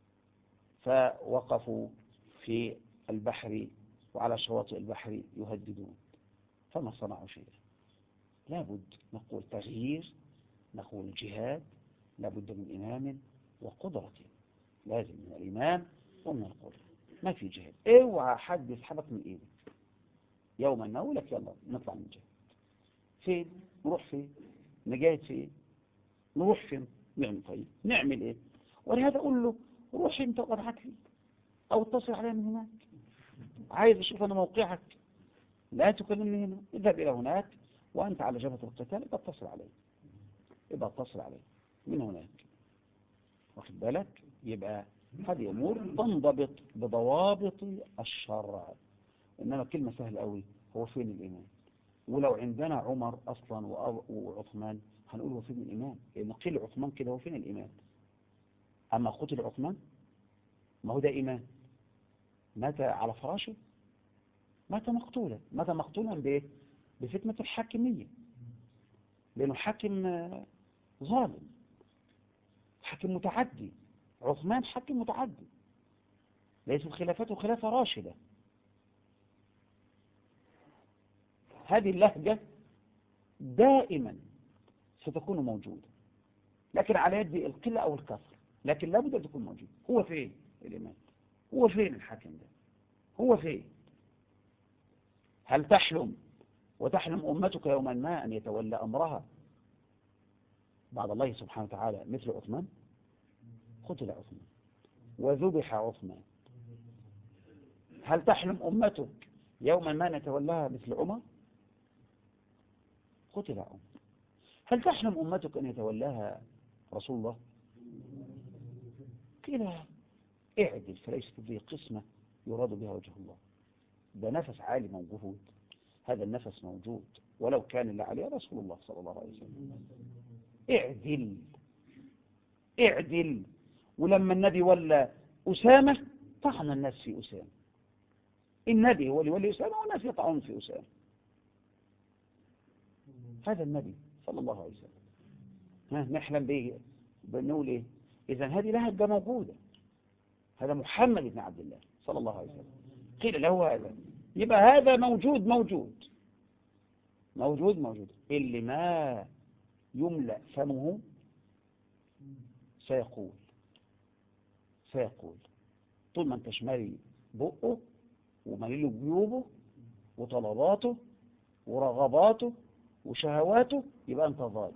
فوقفوا في البحر وعلى شواطئ البحر يهددون، فما صنعوا شيء. لابد نقول تغيير، نقول جهاد، لابد من إمام وقدرة، لازم من الإمام ومن القدرة. ما في جهاد، اوعى حد يسحبك من ايدك يوما ما يقول لك يلا نطلع من جهاد. فين نروح؟ فين نجاهد؟ فين نروح؟ فين نعمل؟ طيب نعمل ايه؟ ولهذا اقول له روح انت وابعت لي او اتصل علي من هناك، عايز اشوف انا موقعك، لا تكلمني هنا، اذهب الى هناك وانت على جبهة القتال، يبقى اتصل علي من هناك. واخد بالك؟ يبقى هذه امور تنضبط بضوابط الشرع. انما كلمة سهل قوي، هو فين الامام؟ ولو عندنا عمر اصلا وعثمان هنقول هو فين الامام؟ لان قيل عثمان كده، هو فين الامام؟ اما قتل عثمان ما هو ده امام، مات على فراشه، مات مقتولا بايه؟ بفتنة الحاكمية، لانه حاكم ظالم، حاكم متعدي. عثمان حاكم متعدي، ليست خلافته خلافة راشدة. هذه اللهجة دائما ستكون موجودة، لكن على يد القلة أو الكثرة، لكن لابد أن تكون موجودة. هو فين الإمام؟ هو فين الحاكم ده؟ هو فين؟ هل تحلم وتحلم أمتك يوما ما أن يتولى أمرها بعد الله سبحانه وتعالى مثل عثمان؟ قتل عثمان وذبح عثمان. هل تحلم أمتك يوما ما نتولاها مثل عمر؟ قتل عمر. هل تحلم أمتك أن يتولاها رسول الله؟ قيل اعدل فليست ذي قسمة يراد بها وجه الله. ده نفس عالي موجود، هذا النفس موجود ولو كان اللي عليه رسول الله صلى الله عليه وسلم. اعدل. ولما النبي ولى أسامة طعن الناس في أسامة، النبي هو اللي ولي أسامة والناس يطعنون في أسامة. هذا النبي صلى الله عليه وسلم نحلم به، بنقول ايه؟ اذا هذه لهجة موجودة، هذا محمد بن عبد الله صلى الله عليه وسلم قيل له هذا، يبقى هذا موجود. اللي ما يملأ فمه سيقول طول ما انت شمالي بقه ومليله جيوبه وطلباته ورغباته وشهواته، يبقى انت ظالم.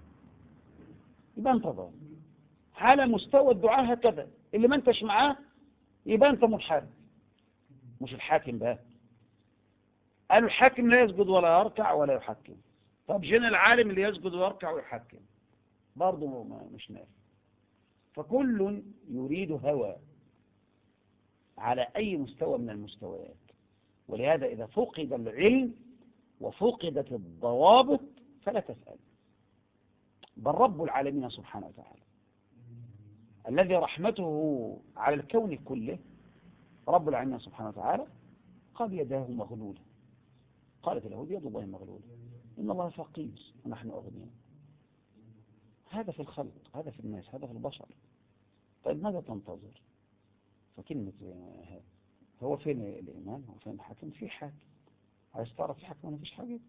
على مستوى الدعاء هكذا، اللي ما انتش معاه يبقى انت منحرف، مش الحاكم بقى. قالوا الحاكم لا يسجد ولا يركع ولا يحكم. طب جينا العالم اللي يسجد ويركع ويحكم برضه مش نافع. فكل يريد هوى على أي مستوى من المستويات. ولهذا إذا فقد العلم وفقدت الضوابط فلا تسأل. بل رب العالمين سبحانه وتعالى الذي رحمته على الكون كله، رب العالمين سبحانه وتعالى قال يداه مغلولة. قالت اليهود يد الله مغلولة، إن الله فقير ونحن أغنياء. هذا في الخلق، هذا في الناس، هذا في البشر. طيب ماذا تنتظر؟ فكلمة هو فين الإيمان؟ هو فين الحاكم؟ في حاكم. عايز تعرف في حاكم ولا فيش حاجة؟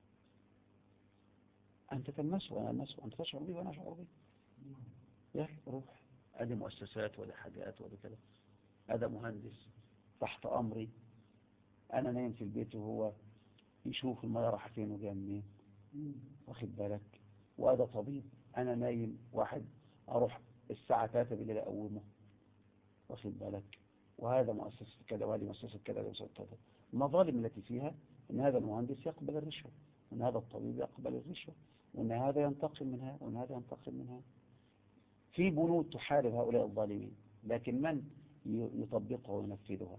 أنت تلمسه وأنا ألمسه، أنت تشعر به وأنا أشعر به. يلا روح، أدي مؤسسات ولا حاجات ولا كذا، هذا مهندس تحت أمري، أنا نايم في البيت وهو يشوف المياه راح فين وجايه منين، واخد بالك؟ وهذا طبيب، أنا نايم واحد أروح الساعة 3 بالليل أقومه، واخد بالك؟ وهذا مؤسسة كذا وهذه مؤسسة كذا ومؤسسة كذا. المظالم التي فيها إن هذا المهندس يقبل الرشوة، وإن هذا الطبيب يقبل الرشوة، وإن هذا ينتقم منها وإن هذا ينتقم منها. في بنود تحارب هؤلاء الظالمين، لكن من يطبقها وينفذها؟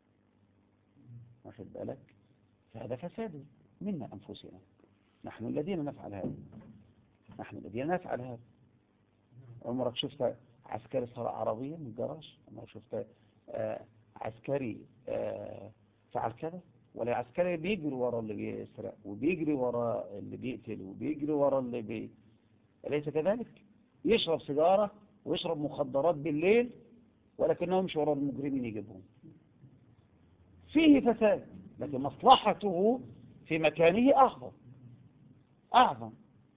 واخد بالك؟ فهذا فساد منا أنفسنا، نحن الذين نفعل هذا، نحن الذين نفعل هذا. عمرك شفت عسكري سرق عربية من الجراج؟ عمرك شفت عسكري فعل كذا؟ ولا عسكري بيجري ورا اللي بيسرق وبيجري ورا اللي بيقتل وبيجري ورا اللي أليس كذلك؟ يشرب سيجارة ويشرب مخدرات بالليل ولكنه يمشي ورا المجرمين يجيبهم. فيه فساد، لكن مصلحته في مكانه أعظم.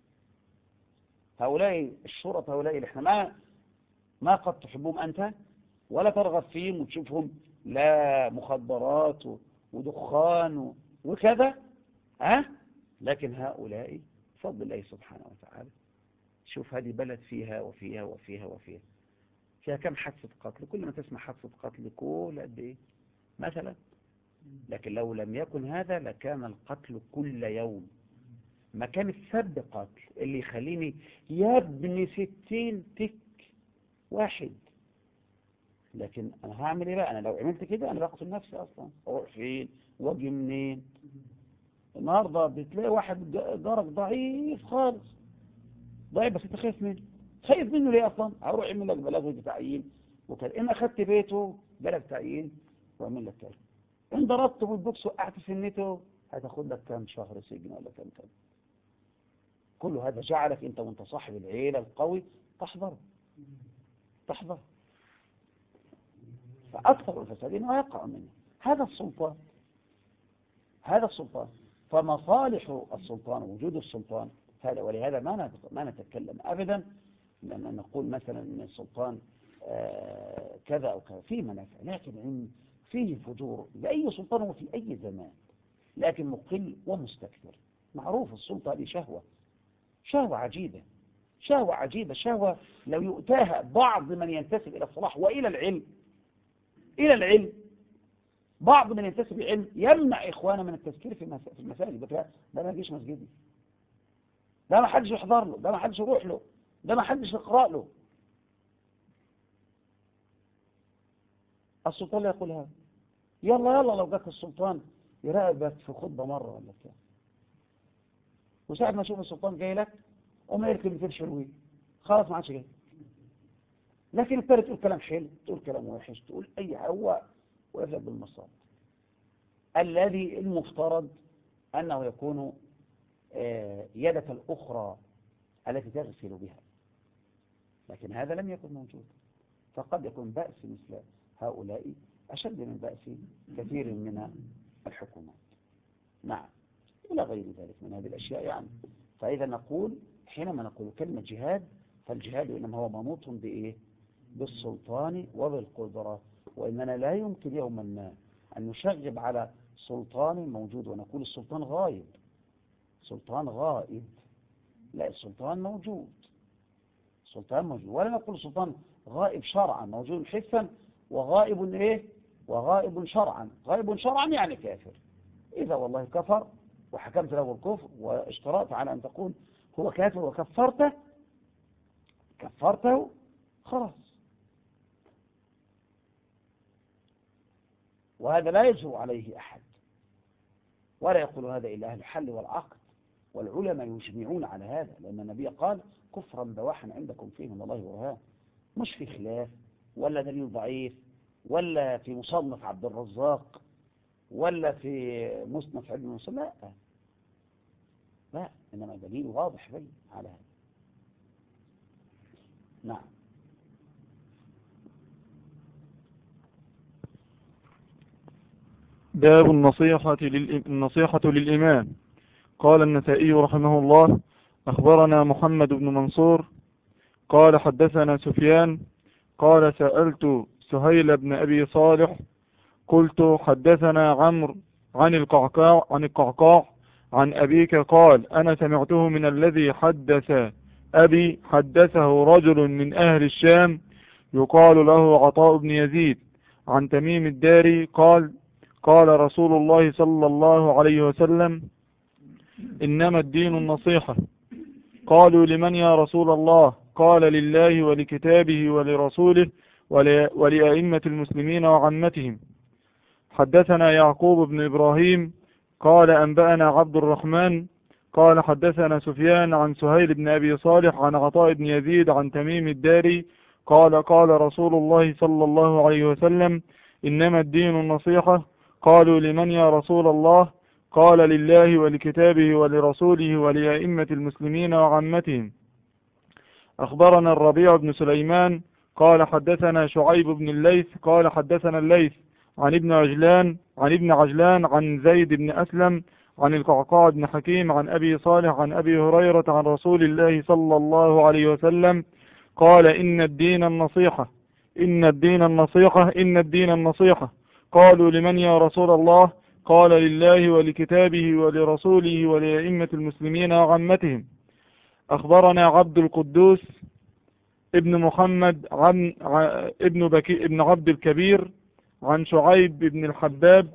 هؤلاء الشرطة، هؤلاء اللي احنا ما قد تحبهم أنت ولا ترغب فيهم وتشوفهم لا مخدرات ودخان وكذا، لكن هؤلاء بفضل الله سبحانه وتعالى. شوف هذه بلد فيها وفيها وفيها وفيها، فيها كم حادثة قتل؟ كل ما تسمع حادثة قتل كل قد ايه مثلا. لكن لو لم يكن هذا لكان القتل كل يوم. ما كان السب قتل اللي يخليني يا ابن 60 تك واحد. لكن انا هعمل ايه بقى؟ انا لو عملت كده انا بقتل نفسي اصلا. اروح فين واجي منين؟ النهارده بتلاقي واحد جارك ضعيف خالص، ضعيف بس انت خايف منه ليه اصلا؟ هروح يعمل لك بلاغ بتعيين وكذا. ان اخدت بيته بلغ تعيين واعمل لك كذا. ان ضربته بالبوكس وقعت سنته هتاخد لك كام شهر سجن ولا كام. كل هذا جعلك انت وانت صاحب العيله القوي تحذر. فاكثر الفساد انه يقع منه هذا السلطان. فمصالح السلطان ووجود السلطان هذا، ولهذا ما نتكلم ابدا لما نقول مثلا ان السلطان كذا او كذا. فيه منافع لكن فيه فجور لأي سلطان وفي أي زمان، لكن مقل ومستكثر. معروف السلطة هذه شهوة عجيبة، شهوة لو يؤتاها بعض من ينتسب إلى الصلاح وإلى العلم بعض من ينتسب إلى العلم يمنع إخوانا من التذكير في المساجد. ده ما يجيش مسجدي، ده ما حدش يحضر له، ده ما حدش يروح له، ده ما حدش يقرأ له. السلطان لا يقول هذا. يلا لو جاك السلطان يراقبك في خطبة مرة ولا بتاع، وساعة ما تشوف السلطان جاي لك قوم يركب 200 حلوين خلاص ما عادش جاي. لكن التالي تقول كلام حلو، تقول كلام وحش، تقول أي هو ويفلق بالمصاب. الذي المفترض أنه يكون يدك الأخرى التي تغسل بها، لكن هذا لم يكن موجود. فقد يكون بأس مثل هؤلاء أشد من بأس كثير من الحكومات. نعم، إلى غير ذلك من هذه الأشياء يعني. فإذا نقول حينما نقول كلمة جهاد فالجهاد إنما هو منوط بإيه؟ بالسلطان وبالقدرة. وإننا لا يمكن يوما ما أن نشغب على سلطان موجود ونقول السلطان غائب. لا، السلطان موجود، ولا نقول السلطان غائب شرعا، موجود حسا وغائب إيه؟ وغائب شرعا. غائب شرعا يعني كافر، إذا والله كفر وحكمت له الكفر واشترطت على أن تقول هو كافر كفرته خلاص. وهذا لا يجرؤ عليه أحد ولا يقول هذا إلا أهل الحل والعقد، والعلماء يجمعون على هذا، لأن النبي قال كفرا بواحا عندكم فيه من الله برهان، مش في خلاف ولا دليل ضعيف ولا في مصنف عبد الرزاق ولا في مصنف ابن مسلم، لا إنما دليل واضح بين على هذا. نعم. باب النصيحة للإمام. قال النسائي رحمه الله: أخبرنا محمد بن منصور قال حدثنا سفيان قال سألت سهيل بن أبي صالح قلت حدثنا عمرو عن القعقاع عن أبيك قال أنا سمعته من الذي حدث أبي حدثه رجل من أهل الشام يقال له عطاء بن يزيد عن تميم الداري قال قال رسول الله صلى الله عليه وسلم إنما الدين النصيحة. قالوا لمن يا رسول الله؟ قال لله ولكتابه ولرسوله ولأئمة المسلمين وعامتهم. حدثنا يعقوب بن إبراهيم قال أنبأنا عبد الرحمن قال حدثنا سفيان عن سهيل بن أبي صالح عن عطاء بن يزيد عن تميم الداري قال قال رسول الله صلى الله عليه وسلم إنما الدين النصيحة. قالوا لمن يا رسول الله؟ قال لله ولكتابه ولرسوله ولأئمة المسلمين وعامتهم. أخبرنا الربيع بن سليمان قال حدثنا شعيب بن الليث قال حدثنا الليث عن ابن عجلان عن زيد بن أسلم عن القعقاع بن حكيم عن أبي صالح عن أبي هريرة عن رسول الله صلى الله عليه وسلم قال إن الدين النصيحة إن الدين النصيحة إن الدين النصيحة. قالوا لمن يا رسول الله؟ قال لله ولكتابه ولرسوله ولأئمة المسلمين وعامتهم. أخبرنا عبد القدوس ابن محمد ابن عبد الكبير عن شعيب بن الحباب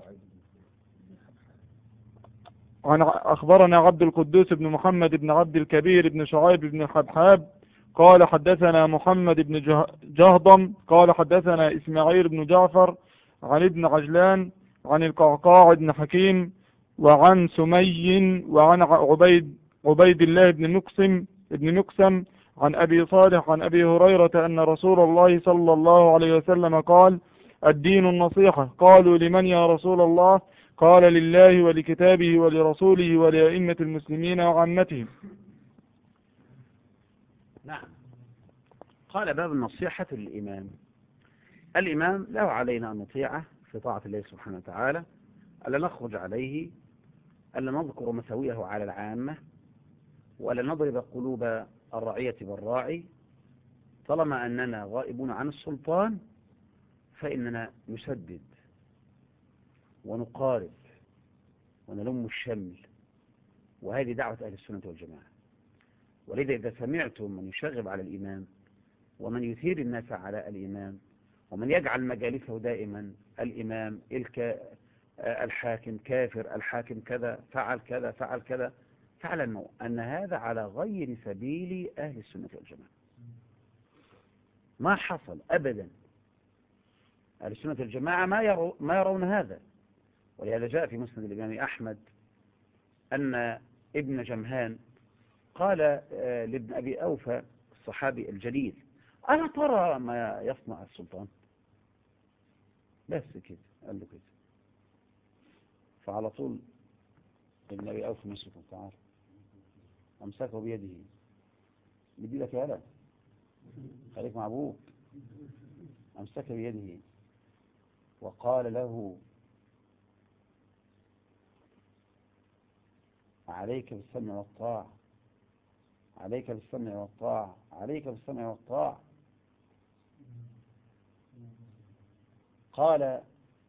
أخبرنا عبد القدوس بن محمد بن عبد الكبير بن شعيب بن الحبحاب قال حدثنا محمد بن جهضم قال حدثنا إسماعيل بن جعفر عن ابن عجلان عن القعقاع بن حكيم وعن سمي وعن عبيد الله بن مقسم عن أبي صالح عن أبي هريرة أن رسول الله صلى الله عليه وسلم قال الدين النصيحة. قالوا لمن يا رسول الله؟ قال لله ولكتابه ولرسوله ولأئمة المسلمين وعامتهم. نعم. قال باب النصيحة للإمام. الإمام له علينا أن نطيعه في طاعة الله سبحانه وتعالى، ألا نخرج عليه، ألا نذكر مساويه على العامة، ولا نضرب قلوب الرعية بالراعي. طالما أننا غائبون عن السلطان فإننا نسدد ونقارب ونلم الشمل، وهذه دعوة أهل السنة والجماعة. ولذا إذا سمعتم من يشغب على الإمام ومن يثير الناس على الإمام ومن يجعل مجالسه دائما الإمام الحاكم كافر، الحاكم كذا فعل كذا فعل كذا، فاعلموا أن هذا على غير سبيل أهل السنة والجماعة. ما حصل أبدا. أهل السنة والجماعة ما يرون هذا. ولهذا جاء في مسند الإمام أحمد أن ابن جمهان قال لابن أبي أوفى الصحابي الجليل ألا ترى ما يصنع السلطان؟ بس كده قال له كده. فعلى طول ابن أبي أوفى مسكه تعالى أمسكه بيده، بدي لك يا ولد خليك مع أبوك. أمسكه بيده وقال له عليك بالسمع والطاعة، عليك بالسمع والطاعة، عليك بالسمع والطاعة. قال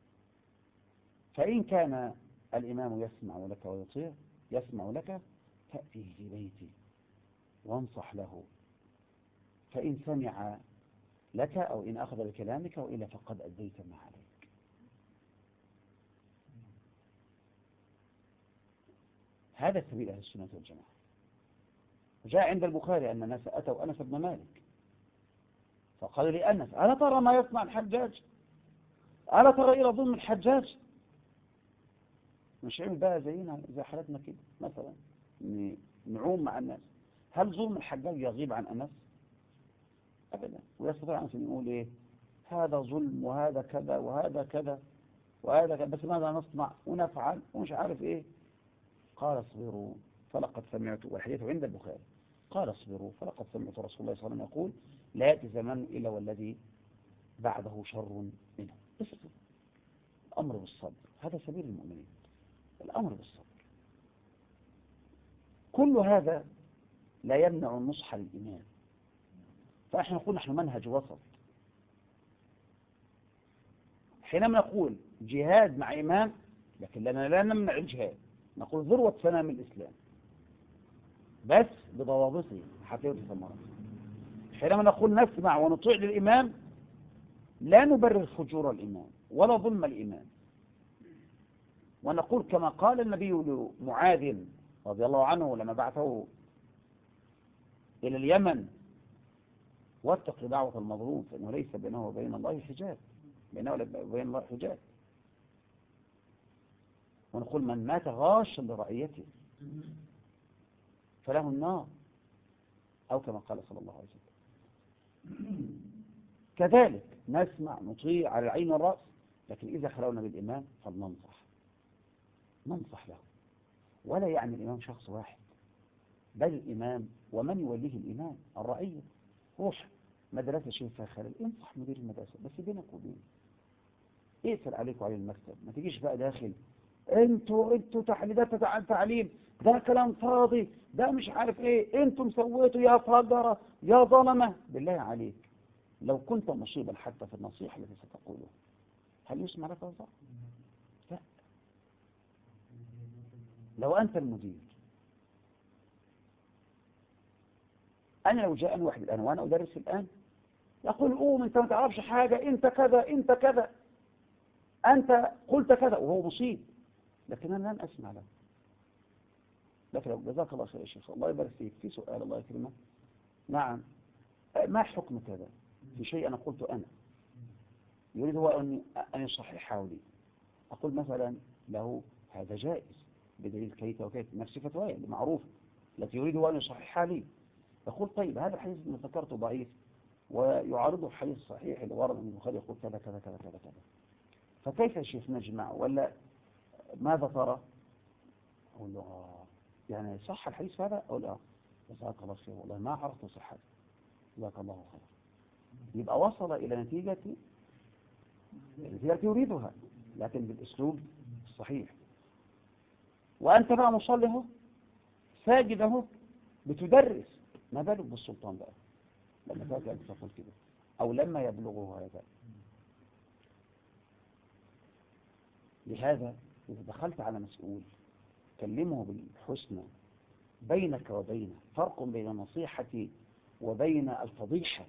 فإن كان الإمام يسمع لك ويطيع، يسمع لك فأتيه في بيتي وانصح له، فإن سمع لك أو إن أخذ بكلامك وإلا فقد أديت ما عليك. هذا سبيل أهل السنة والجماعة. جاء عند البخاري أن الناس أتوا أنس بن مالك فقال لأنس: ألا ترى ما يصنع الحجاج؟ ألا ترى إلى ظلم الحجاج؟ مش عيب بقى زينا زي حالتنا كده مثلا نعوم مع الناس. هل ظلم الحجاج يغيب عن أنس؟ أبدا. ويستطيع أنس أن يقول إيه؟ هذا ظلم وهذا كذا وهذا كذا وهذا كذا، بس ماذا نصنع ونفعل ومش عارف إيه. قال: اصبروا فلقد سمعت، والحديث عند البخاري، قال: اصبروا فلقد سمعت رسول الله صلى الله عليه وسلم يقول: لا يأتي زمان إلا والذي بعده شر منه. اصبر. الأمر بالصبر، هذا سبيل المؤمنين، الأمر بالصبر. كل هذا لا يمنع النصح للإمام. فإحنا نقول نحن منهج وسط. حينما نقول جهاد مع إمام، لكن لنا لا نمنع الجهاد، نقول ذروة سنام الإسلام بس بضوابطه حتى يؤتي ثمرته. حينما نقول نسمع ونطيع للإمام، لا نبرر فجور الإمام ولا ظلم الإمام، ونقول كما قال النبي لمعاذ رضي الله عنه لما بعثه إلى اليمن: واتق دعوة المظلوم فإنه ليس بينه وبين الله حجاب، بينه وبين الله حجاب. ونقول: من مات غاشا لرعيته فله النار، أو كما قال صلى الله عليه وسلم. كذلك نسمع نطيع على العين والرأس، لكن إذا خلونا بالإمام فلننصح، ننصح له. ولا يعني الإمام شخص واحد، بل الإمام ومن يوليه الإمام الرعية. روح مدرسة شيخ فيها خلل، انصح مدير المدرسة بس بينك وبينه، اقفل عليك وعلى المكتب. ما تجيش بقى داخل انتوا تحديدات تعليم، ده كلام فاضي، ده مش عارف ايه، انتم سويتوا يا فجرة يا ظلمة. بالله عليك لو كنت مصيبا حتى في النصيحة التي ستقولها، هل يسمع لك هذا؟ لا. لو أنت المدير، أنا لو جاءني واحد الآن وأنا أدرس الآن يقول: قوم أنت ما تعرفش حاجة، أنت كذا أنت كذا، أنت قلت كذا، وهو مصيب، لكن أنا لن أسمع له. لكن لو جزاك الله خير يا شيخ، الله يبارك فيك، في سؤال الله يكرمك. نعم، ما حكم كذا في شيء أنا قلت أنا، يريد هو أن يصححه لي. أقول مثلا له: هذا جائز بدليل كيف وكيف، نفس فتواي المعروفة التي يريد هو أن يصححها لي. يقول: طيب هذا الحديث اللي ذكرته ضعيف ويعارضه حديث صحيح اللي ورد من البخاري يقول كذا كذا كذا كذا كذا، فكيف يا شيخ نجمع ولا ماذا ترى؟ أقول له: يعني صح الحديث هذا؟ أقول: جزاك الله خير، والله ما عرفت صحته، جزاك الله خير. يبقى وصل إلى نتيجة يريدها، لكن بالأسلوب الصحيح. وأنت بقى مصلي اهو، ساجد اهو، بتدرس، ما بالك بالسلطان بقى لما تأتي أن تقول كده أو لما يبلغه هذا. لهذا إذا دخلت على مسؤول كلمه بالحسنى، بينك وبينه فرق بين النصيحة وبين الفضيحة.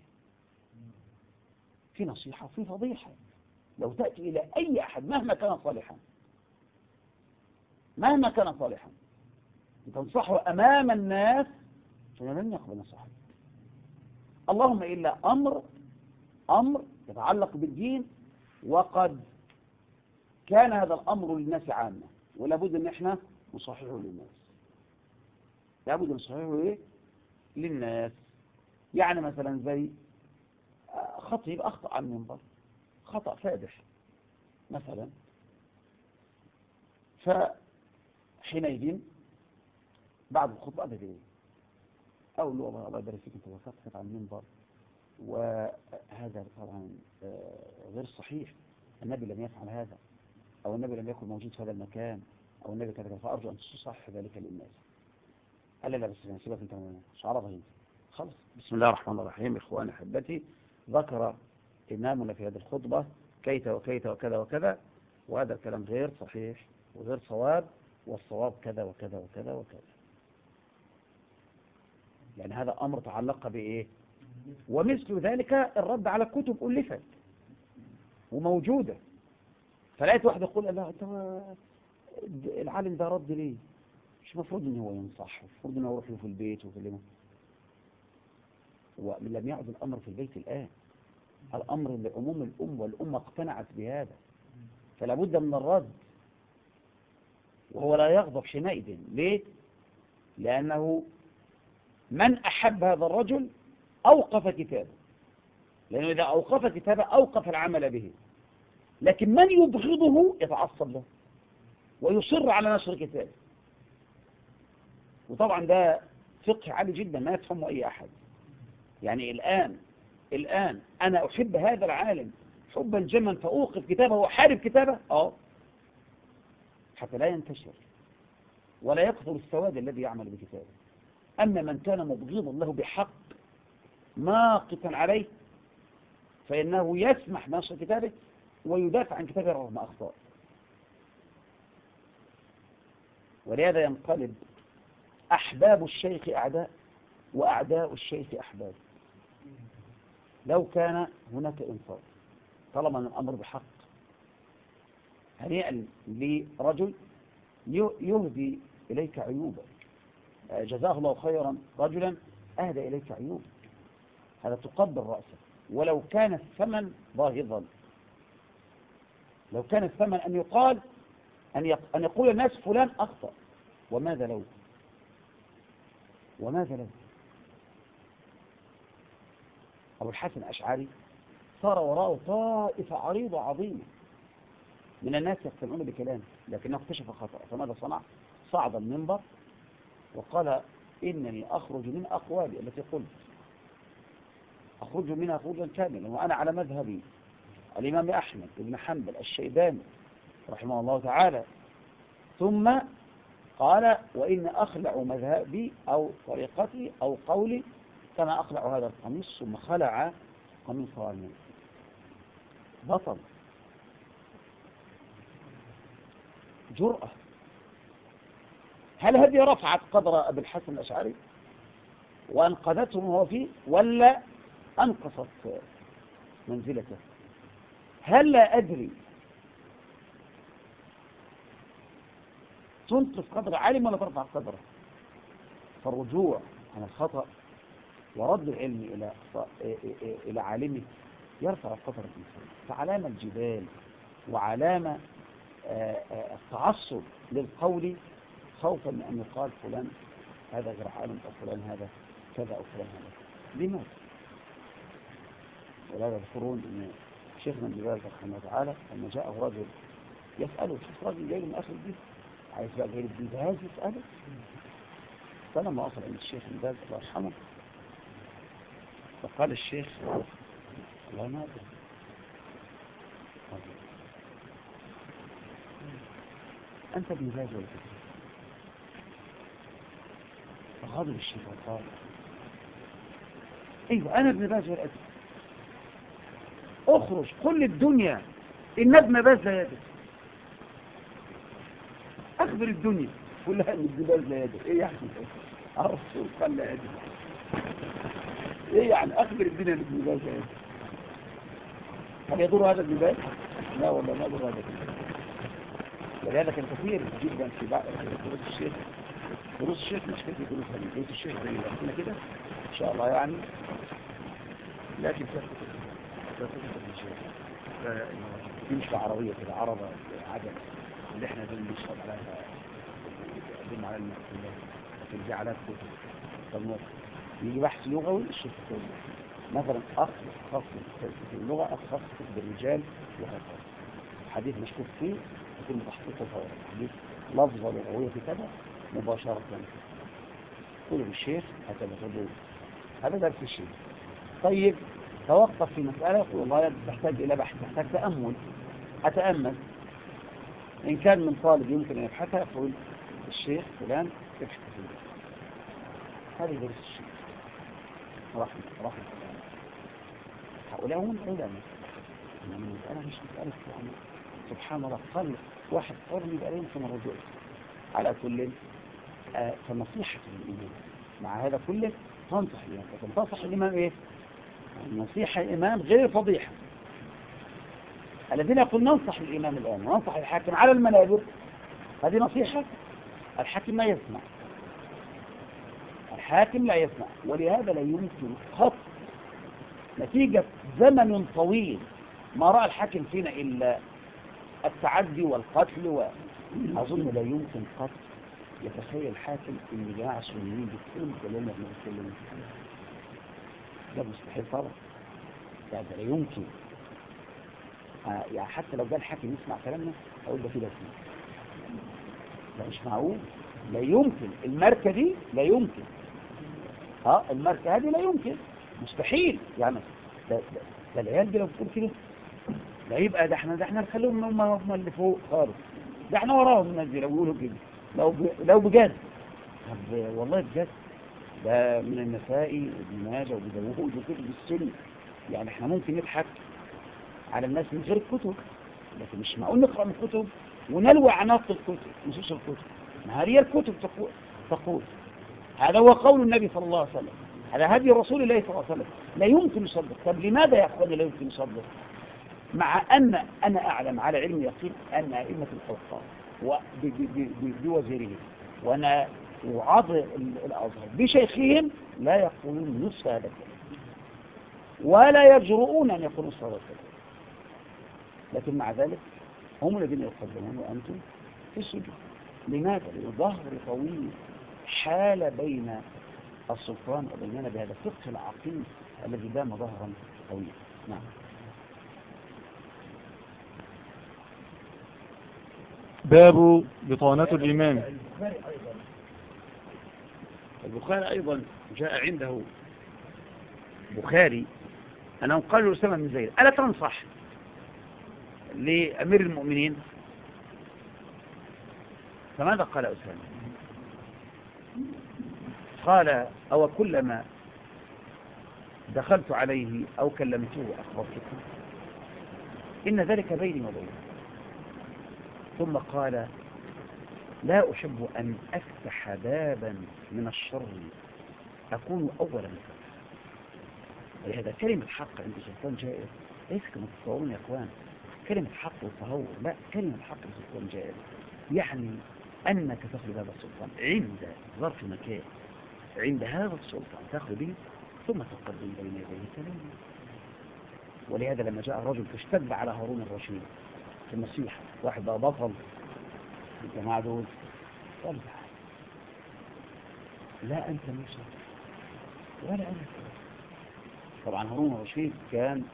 في نصيحة وفي فضيحة. لو تأتي إلى أي أحد مهما كان صالحا، مهما كان صالحا، تنصحه أمام الناس فإنه لن يقبل نصيحتك، اللهم إلا أمر يتعلق بالدين، وقد كان هذا الأمر للناس عامة، ولابد أن احنا نصححه للناس، لابد أن نصححه إيه؟ للناس. يعني مثلا زي خطيب أخطأ عن المنبر خطأ فادح مثلا، فحينئذ بعد الخطبة أبدا إيه؟ أقول له: الله يبارك فيك، أنت وقفت عن المنبر وهذا طبعا غير صحيح، النبي لم يفعل هذا، أو النبي لم يكن موجود في هذا المكان، أو النبي كذا، فأرجو أن تصحح ذلك للناس. قال: لا بس سيبك أنت مش عرضها أنت خلاص. بسم الله الرحمن الرحيم. إخواني أحبتي، ذكر إمامنا في هذه الخطبة كيت وكيت وكذا وكذا، وهذا الكلام غير صحيح وغير صواب، والصواب كذا وكذا وكذا وكذا. يعني هذا أمر تعلق بإيه؟ ومثل ذلك الرد على كتب ألفت وموجودة، فلقيت واحد يقول: لا، العالم ده رد ليه؟ مش المفروض ان هو ينصح، المفروض ان هو يروح له في البيت ويكلمه. ولم يعد الامر في البيت الان، الامر لعموم الامه، والامه اقتنعت بهذا، فلا بد من الرد. وهو لا يغضب حينئذ. ليه؟ لانه من احب هذا الرجل اوقف كتابه، لانه اذا اوقف كتابه اوقف العمل به. لكن من يبغضه يتعصب له ويصر على نشر كتابه. وطبعا ده فقه عالي جدا ما يفهمه اي احد. يعني الان انا احب هذا العالم حبا جما فاوقف كتابه واحارب كتابه حتى لا ينتشر ولا يكثر السواد الذي يعمل بكتابه. اما من كان مبغضا له بحق ناقصا عليه فانه يسمح بنشر كتابه ويدافع عن كتابه رغم اخطائه. ولهذا ينقلب احباب الشيخ اعداء واعداء الشيخ احباب لو كان هناك انصاف. طالما ان الامر بحق، هنيئا لرجل يهدي اليك عيوبك. جزاه الله خيرا رجلا اهدى اليك عيوبك، هذا تقبل راسه. ولو كان الثمن باهظا، لو كان الثمن ان يقال ان يقول الناس فلان اخطأ، وماذا لو أبو الحسن الأشعري صار وراءه طائفة عريضة عظيمة من الناس يقتنعون بكلامه، لكنه اكتشف خطأ. فماذا صنع؟ صعد المنبر وقال إنني أخرج من أقوالي التي قلت، أخرج منها خروجا كاملا، وأنا على مذهبي الإمام أحمد بن حنبل الشيباني رحمه الله تعالى. ثم قال وإن أخلع مذهبي أو طريقتي أو قولي كما أخلع هذا القميص، ثم خلع قميصه عنه. بطل، جرأة. هل هذه رفعت قدر أبي الحسن الأشعري وأنقذته وهو فيه، ولا أنقصت منزلته؟ هل لا أدري تنقص قدر عالم ولا ترفع قدره؟ فالرجوع عن الخطأ ورد العلم إلى عالمه يرفع قدر الإنسان. فعلامة الجبال وعلامة التعصب للقول خوفا من أن يقال فلان هذا غير عالم أو فلان هذا كذا أو فلان هذا. لماذا؟ ولا يذكرون أن شيخنا ابن باز رحمه الله تعالى لما جاءه رجل يسأله، شوف راجل جاي من آخر البيت عايز بقى جاي ابن باز يسأله. فلما وصل عند الشيخ ابن باز الله يرحمه فقال الشيخ والله ما أدري. أنت ابن باز ولا كذا؟ فغضب الشيخ وقال ايوه انا ابن باز ولا أدري. اخرج قل الدنيا ان ابن باز لا يدري. اخبر الدنيا كلها ان ابن باز لا يدري. ايه يعني الرسول قال لا يدري؟ ايه يعني اخبر الدنيا ان ابن باز لا يدري؟ هل يضر هذا ابن باز؟ لا والله ما يضر هذا ابن باز. ولهذا كان كثير جدا في بعض دروس الشيخ. دروس الشيخ مش كثير دروس الشيخ زي ما كده ان شاء الله يعني، لكن دي مش عربية كده، عربة عجل اللي احنا دول بنشرب عليها بنقدم على الناس كلها، لكن دي على كتب. طب يجي بحث لغوي الشيخ كله مثلا أخ خاص في اللغة، أخ خاص بالرجال وهكذا. حديث مشكوك فيه يكون متحقق فورا، حديث لفظة لغوية في كذا مباشرة كله الشيخ هكذا تقول. هذا درس الشيخ. طيب توقف في مسألة يقول والله تحتاج إلى بحث، تحتاج تأمل، أتأمل. إن كان من طالب يمكن أن يبحثها يقول الشيخ فلان يبحث فيه. هذه درس الشيخ رحمة الله. هؤلاء هم العلماء. المسألة مش مسألة يعني سبحان الله قال واحد قرني بقى يمكن الرجوع على كل. فنصيحة الإمام مع هذا كله تنصح الإمام. تنصح الإمام إيه؟ نصيحة الإمام غير فضيحة. الذين يقول ننصح الإمام الآن وننصح الحاكم على المنابر، هذه نصيحة الحاكم لا يسمع، الحاكم لا يسمع، ولهذا لا يمكن خط نتيجة زمن طويل ما رأى الحاكم فينا إلا التعدي والقتل، وأظن لا يمكن قط يتخيل الحاكم إن جماعة سنيين بيتكلموا كلامنا بنتكلم، ده مستحيل طبعا، يعني لا يمكن. يعني حتى لو جاء الحاكم يسمع كلامنا أقول ده كده اسمع، ده مش معقول، لا يمكن. الماركة دي لا يمكن، الماركة هذه لا يمكن، مستحيل. يعني ده العيال دي لو بتقول كده لا يبقى ده احنا نخليهم هم اللي فوق خالص، ده احنا وراهم الناس دي لو بيقولوا كده، لو بجد. طب والله بجد ده من النسائي وابن ماجه وابن داوود وكتب السنة. يعني احنا ممكن نضحك على الناس من غير الكتب، لكن مش معقول نقرأ من الكتب ونلوي عناق الكتب نصوص الكتب. ما هي الكتب تقول هذا هو قول النبي صلى الله عليه وسلم، هذا هدي رسول الله صلى الله عليه وسلم، لا يمكن يصدق. طب لماذا يا اخواني لا يمكن يصدق؟ مع أن أنا أعلم على علم يقين أن أئمة الحقاق بوزيره وأنا وعض الأزهر بشيخهم لا يقولون نصف هذا الكلام، ولا يجرؤون أن يقولوا نصف هذا الكلام، لكن مع ذلك هم الذين يقدمون وأنتم في السجود. لماذا؟ لظهر طويل حال بين السلطان وبيننا بهذا الفقه العقيم الذي دام ظهرا طويلا. نعم. باب بطانة الإمام. البخاري أيضا جاء عنده بخاري أنه قال له أسامة بن زيد ألا تنصح لأمير المؤمنين؟ فماذا قال أسامة؟ قال أو كلما دخلت عليه أو كلمته أخبرتكم إن ذلك بيني وبينه. ثم قال لا أحب أن أفتح بابا من الشر أكون أولا منه. ولهذا كلمة حق عند سلطان جائر ليس كما تتصورون يا أخوان كلمة حق وتهور، لا، كلمة حق عند سلطان جائر يعني أنك تأخذ هذا السلطان عند ظرف مكان، عند هذا السلطان تأخذ به ثم تقدم بين يديه كلامه. ولهذا لما جاء رجل فاشتد على هارون الرشيد في النصيحة، واحد بقى بطل الجماعة دول، قال لا أنت موسى ولا أنا. طبعا هارون الرشيد كان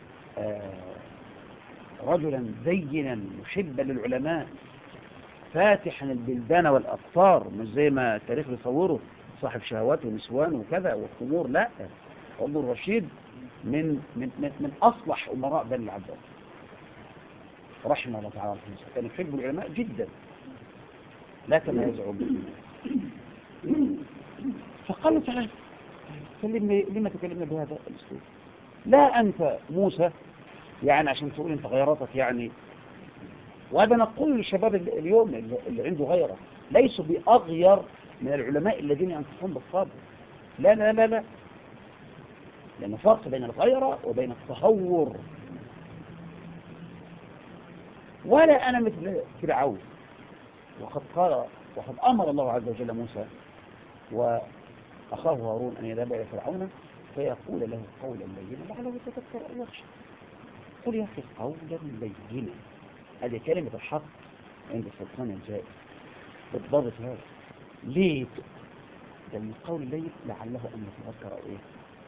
رجلا زينا محبا للعلماء فاتحا البلدان والأقطار، مش زي ما التاريخ بيصوره صاحب شهوات ونسوان وكذا والخمور، لا، هارون الرشيد من أصلح أمراء بني العباس رحمه الله تعالى، كان يحب العلماء جدا لا كما يزعم. فقالوا تعالى كلمني، لما تكلمنا بهذا الاسلوب؟ لا أنت موسى يعني عشان تقول انت غيرتك يعني. وهذا نقول للشباب اليوم اللي عنده غيرة ليسوا بأغير من العلماء الذين ينصحون بالصبر، لا لا لا لا، لأن فرق بين الغيرة وبين التهور. ولا أنا مثل فرعون، وقد أمر الله عز وجل موسى وأخاه هارون أن يذهب إلى فرعون فيقول له قولا لينا لعله يتذكر أو يخشى. قل يا أخي قولا لينا، هذه كلمة الحق عند السلطان الجائر بالضبط. هذا ليه؟ لأن القول الليل لعله أن يتذكر أو إيه.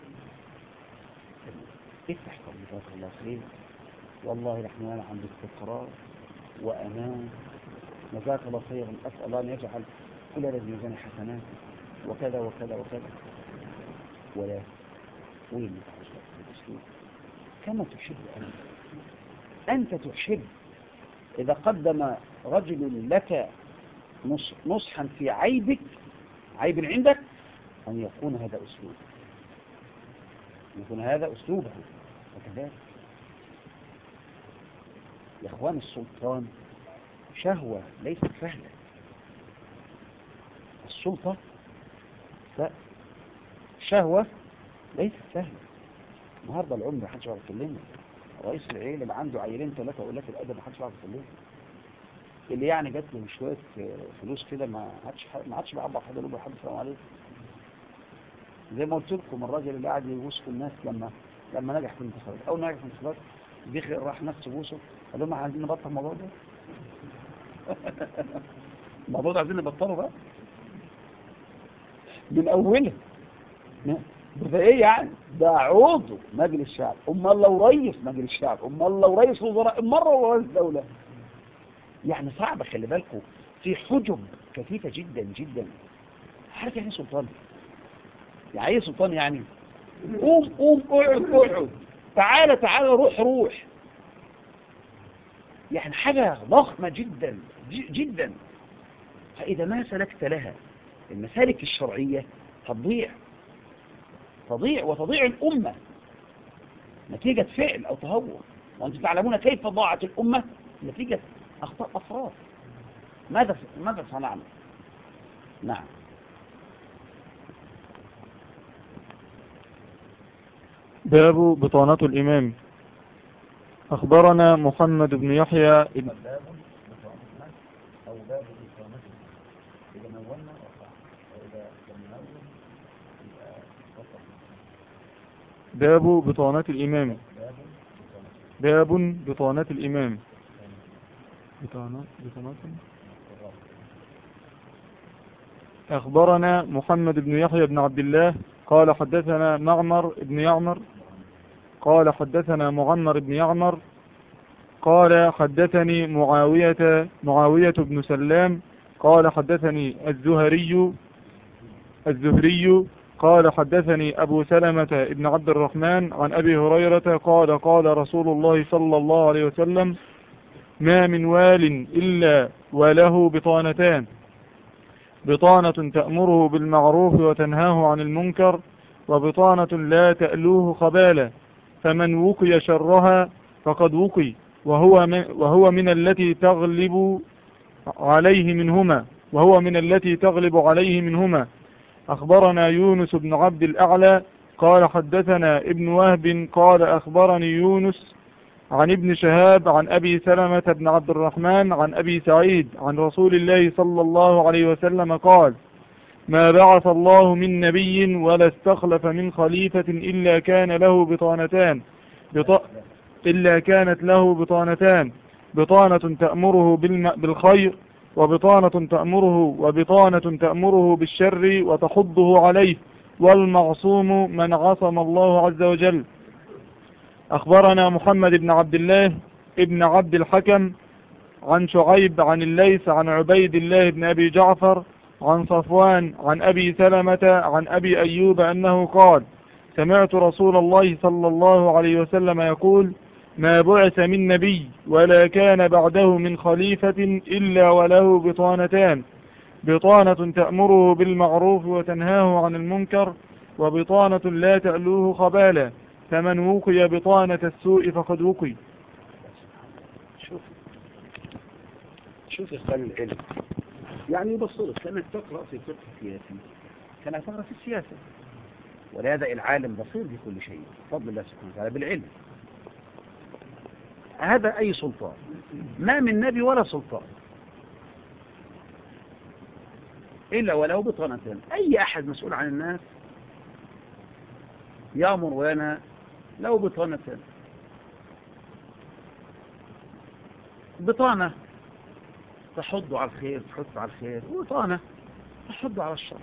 افتح قول الله خير، والله نحن عند استقرار وأمان، جزاك الله خيرا، أسأل الله أن يجعل كل الذي يزن حسنات وكذا وكذا وكذا. ولا وين الأسلوب كما تحب أنت تحب إذا قدم رجل لك نصحا في عيب عندك أن يكون هذا أسلوب، يكون هذا أسلوبه. وكذلك يا أخوان السلطان شهوة ليست سهلة، السلطة شهوة ليست سهلة. النهاردة العمر محدش يعرف يكلمه، رئيس العيلة اللي عنده عيلين ثلاثة أولاد الأدب محدش يعرف يكلمه، اللي يعني جات له شويه فلوس كده، ما عادش بيعبر حد يقول له حد السلام عليكم. زي ما قلت لكم الراجل اللي قاعد يبوس في الناس لما نجح في الانتخابات، اول ما نجح في الانتخابات دخل راح ناس تبوسه، قال لهم عايزين نبطل الموضوع ده. الموضوع ده عايزين نبطله بقى من اوله. ده ايه يعني؟ ده عضو مجلس الشعب، امال لو رئيس مجلس الشعب، امال لو رئيس وزراء، مره لو رئيس دوله. يعني صعب، خلي بالكم في حجب كثيفه جدا جدا. عارف يعني سلطان؟ يعني ايه سلطان؟ يعني قوم قوم، اقعد تعالى تعالى، روح. يعني حاجة ضخمة جدا جدا. فإذا ما سلكت لها المسالك الشرعية تضيع وتضيع الأمة نتيجة فعل أو تهور. وأنتم تعلمون كيف ضاعت الأمة نتيجة أخطاء أفراد. ماذا صنعنا؟ نعم. باب بطانة الإمام. أخبرنا محمد بن يحيى باب بطانة الإمام. باب بطانة الإمام. أخبرنا محمد بن يحيى بن عبد الله قال حدثنا معمر بن يعمر قال حدثنا معمر بن يعمر قال حدثني معاوية بن سلام قال حدثني الزهري قال حدثني أبو سلمة بن عبد الرحمن عن أبي هريرة قال قال رسول الله صلى الله عليه وسلم: ما من وال إلا وله بطانتان، بطانة تأمره بالمعروف وتنهاه عن المنكر، وبطانة لا تألوه خبالا، فمن وقي شرها فقد وقي، وهو من التي تغلب عليه منهما. أخبرنا يونس بن عبد الأعلى قال حدثنا ابن وهب قال أخبرني يونس عن ابن شهاب عن أبي سلمة بن عبد الرحمن عن أبي سعيد عن رسول الله صلى الله عليه وسلم قال: ما بعث الله من نبي ولا استخلف من خليفة إلا كانت له بطانتان، بطانة تأمره بالخير، وبطانة تأمره بالشر وتحضه عليه، والمعصوم من عصم الله عز وجل. أخبرنا محمد بن عبد الله ابن عبد الحكم عن شعيب عن الليث عن عبيد الله بن أبي جعفر عن صفوان عن أبي سلمة عن أبي أيوب أنه قال: سمعت رسول الله صلى الله عليه وسلم يقول: ما بعث من نبي ولا كان بعده من خليفة إلا وله بطانتان، بطانة تأمره بالمعروف وتنهاه عن المنكر، وبطانة لا تألوه خبالا، فمن وقي بطانة السوء فقد وقي. شوف يا اخواني العلم، يعني يبصرك كانك تقرأ في فقه سياسي، كانك تقرأ في السياسة. ولهذا العالم بصير بكل شيء بفضل الله سبحانه وتعالى بالعلم. هذا أي سلطان، ما من نبي ولا سلطان إلا ولو بطانتين. أي أحد مسؤول عن الناس يأمر وينهى له بطانتين: بطانة تحض على الخير، تحث على الخير، وبطانة تحض على الشر.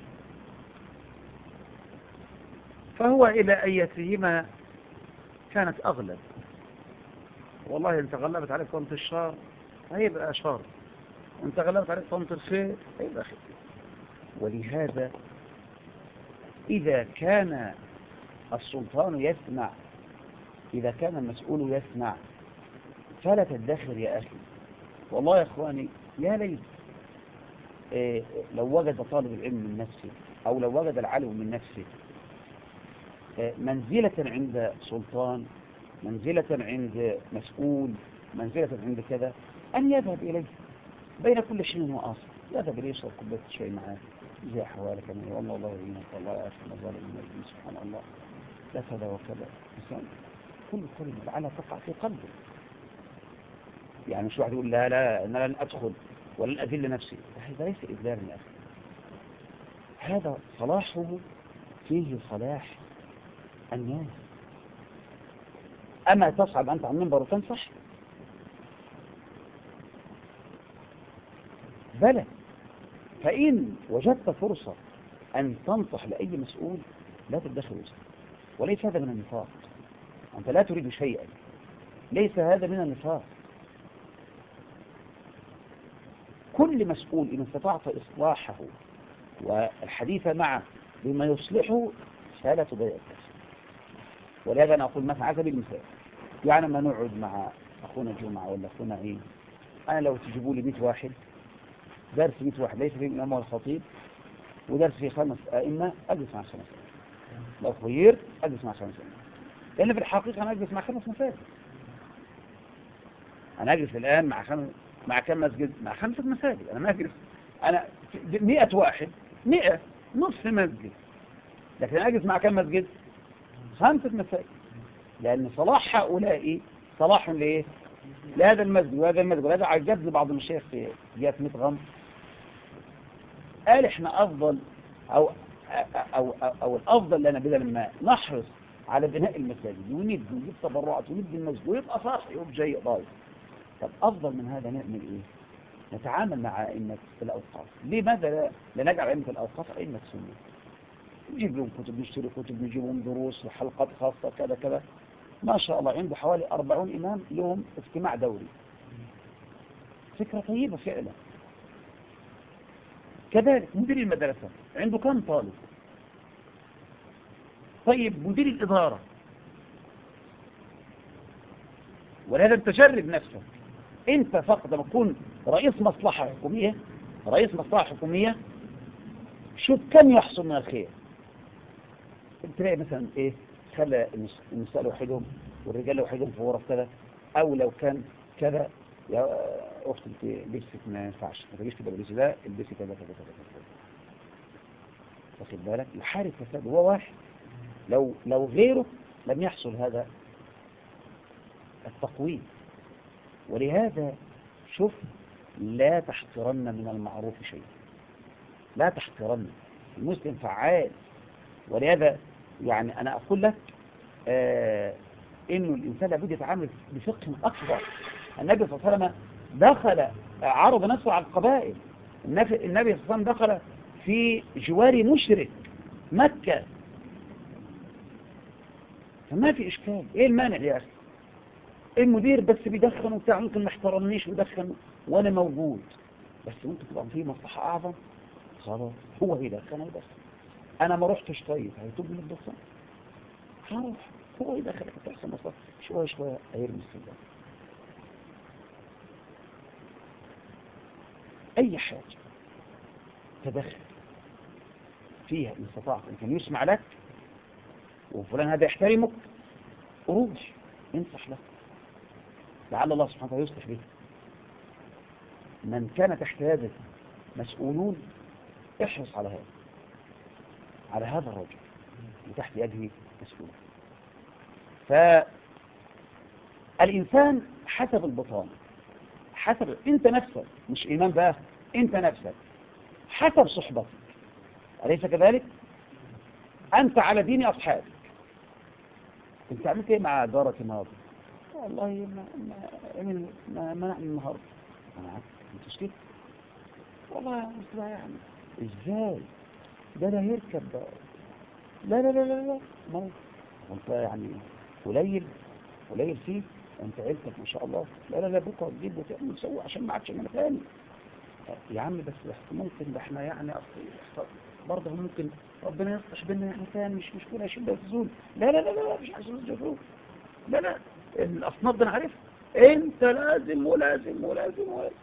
فهو إلى أيتهما كانت أغلب. والله انت غلبت عليك طنط الشر هيبقى شر، وانت غلبت عليك طنط الخير هيبقى خير. ولهذا إذا كان السلطان يسمع، إذا كان المسؤول يسمع، فلا تدخر يا أخي. والله يا إخواني يا ليت لو وجد طالب العلم من نفسه، أو لو وجد العالم من نفسه منزلة عند سلطان، منزلة عند مسؤول، منزلة عند كذا، أن يذهب إليه بين كل شيء وآخر. يذهب إليه يشرب كوباية شاي معاه، زي أحوالك أنا والله الله يعينك والله يا أخي مظالم المجلس سبحان الله لا كذا وكذا. كل كلمة لعلها تقع في قلبه. يعني مش واحد يقول لا أنا لن أدخل ولا أذل نفسي. هذا ليس إذلال يا أخي، هذا صلاحه فيه صلاح الناس. أما تصعد أنت عن المنبر وتنصح؟ بلى. فإن وجدت فرصة أن تنصح لأي مسؤول لا تدخل وسط، وليس هذا من النفاق. أنت لا تريد شيئا، ليس هذا من النفاق. كل مسؤول إن استطعت إصلاحه والحديث معه بما يصلحه فلا تضيع الدرس. ولهذا أنا أقول مثلا على سبيل المثال، يعني ما نقعد مع أخونا جمعة ولا أخونا عيد، أنا لو تجيبوا لي 100 واحد درس 100 واحد ليس فيه الإمام والخطيب ودرس فيه 5 أئمة، أجلس مع 5 أئمة. لو خيرت أجلس مع 5 أئمة، لأن في الحقيقة أنا أجلس مع 5 مساجد. أنا أجلس الآن مع كم مسجد؟ مع 5 مساجد. أنا ما أجلس، أنا 100 واحد 100 نصف مسجد، لكن أنا أجلس مع كم مسجد؟ 5 مساجد. لأن صلاح هؤلاء صلاح لإيه؟ لهذا المسجد وهذا المسجد. وهذا عجبني بعض المشايخ في جهة متغم، قال إحنا أفضل أو الأفضل لنا بدل ما نحرص على بناء المساجد ونجيب تبرعات ونبني المسجد ويبقى صاحي يوم جاي ضايع، طب أفضل من هذا نعمل إيه؟ نتعامل مع أئمة الأوقاف. لماذا لا نجعل أئمة الأوقاف أئمة سنة؟ نجيب لهم كتب، نشتري كتب، نجيب لهم دروس وحلقات خاصة كذا كذا. ما شاء الله عنده حوالي 40 إمام لهم اجتماع دوري. فكرة طيبة فعلا. كذلك مدير المدرسة عنده كم طالب؟ طيب مدير الإدارة، ولهذا انت جرب نفسك انت فقط لما تكون رئيس مصلحة حكومية، شوف كم يحصل من الخير. تلاقي مثلا ايه، خلى النساء لوحدهم والرجال لوحدهم في غرف كذا، او لو كان كذا يا اخت انت لبسك ما ينفعش، ما تجيش تبقى لبسي ده، البسي كذا كذا كذا. واخد بالك؟ يحارب فساد هو واحد، لو غيره لم يحصل هذا التقويم. ولهذا شوف، لا تحقرن من المعروف شيء، لا تحقرن. المسلم فعال. ولهذا يعني أنا أقول لك إنه الإنسان لابد يتعامل بفقه أكبر. النبي صلى الله عليه وسلم دخل عرض نفسه على القبائل. النبي صلى الله عليه وسلم دخل في جوار مشرك مكة، فما في إشكال. إيه المانع يا أخي؟ المدير بس بيدخن وبتاع، ممكن ما احترمنيش ويدخن وأنا موجود، بس ممكن تبقى فيه مصلحة أعظم. خلاص هو يدخن. أنا ما رحتش، طيب هيتوب من الدخان؟ هروح، هو يدخلك تحسن مصلحة، شوية شوية هيرمي السجارة. أي حاجة تدخل فيها إن استطاعت إن كان يسمع لك وفلان هذا يحترمك، روح انصح له، لعل الله سبحانه وتعالى يصلح به. من كان تحت يدك مسؤولون احرص على هذا الرجل وتحت يده مسؤول. فالإنسان حسب البطانة، حسب انت نفسك، مش إيمان بقى، انت نفسك حسب صحبتك، أليس كذلك؟ أنت على دين أصحابك. انت عملت ايه مع جارك النهارده؟ والله ما نعمل النهارده. انا عارف انت تشتكي، والله اصلا يعني ازاي ده هيركب ده. لا لا لا لا لا، ما انت يعني قليل فيه، انت عيلتك ما شاء الله. لا لا لا، بكره تجيب وتعمل وتسوي عشان ما عادش من ثاني. يا عم بس ممكن ده احنا يعني برضه ممكن ربنا يصلح بينا يعني ثاني، مش مشكله شده وتزول. لا لا لا لا، مش عايز تزول. لا لا، الاصناف ده انا عارفها، انت لازم ولازم ولازم ولازم.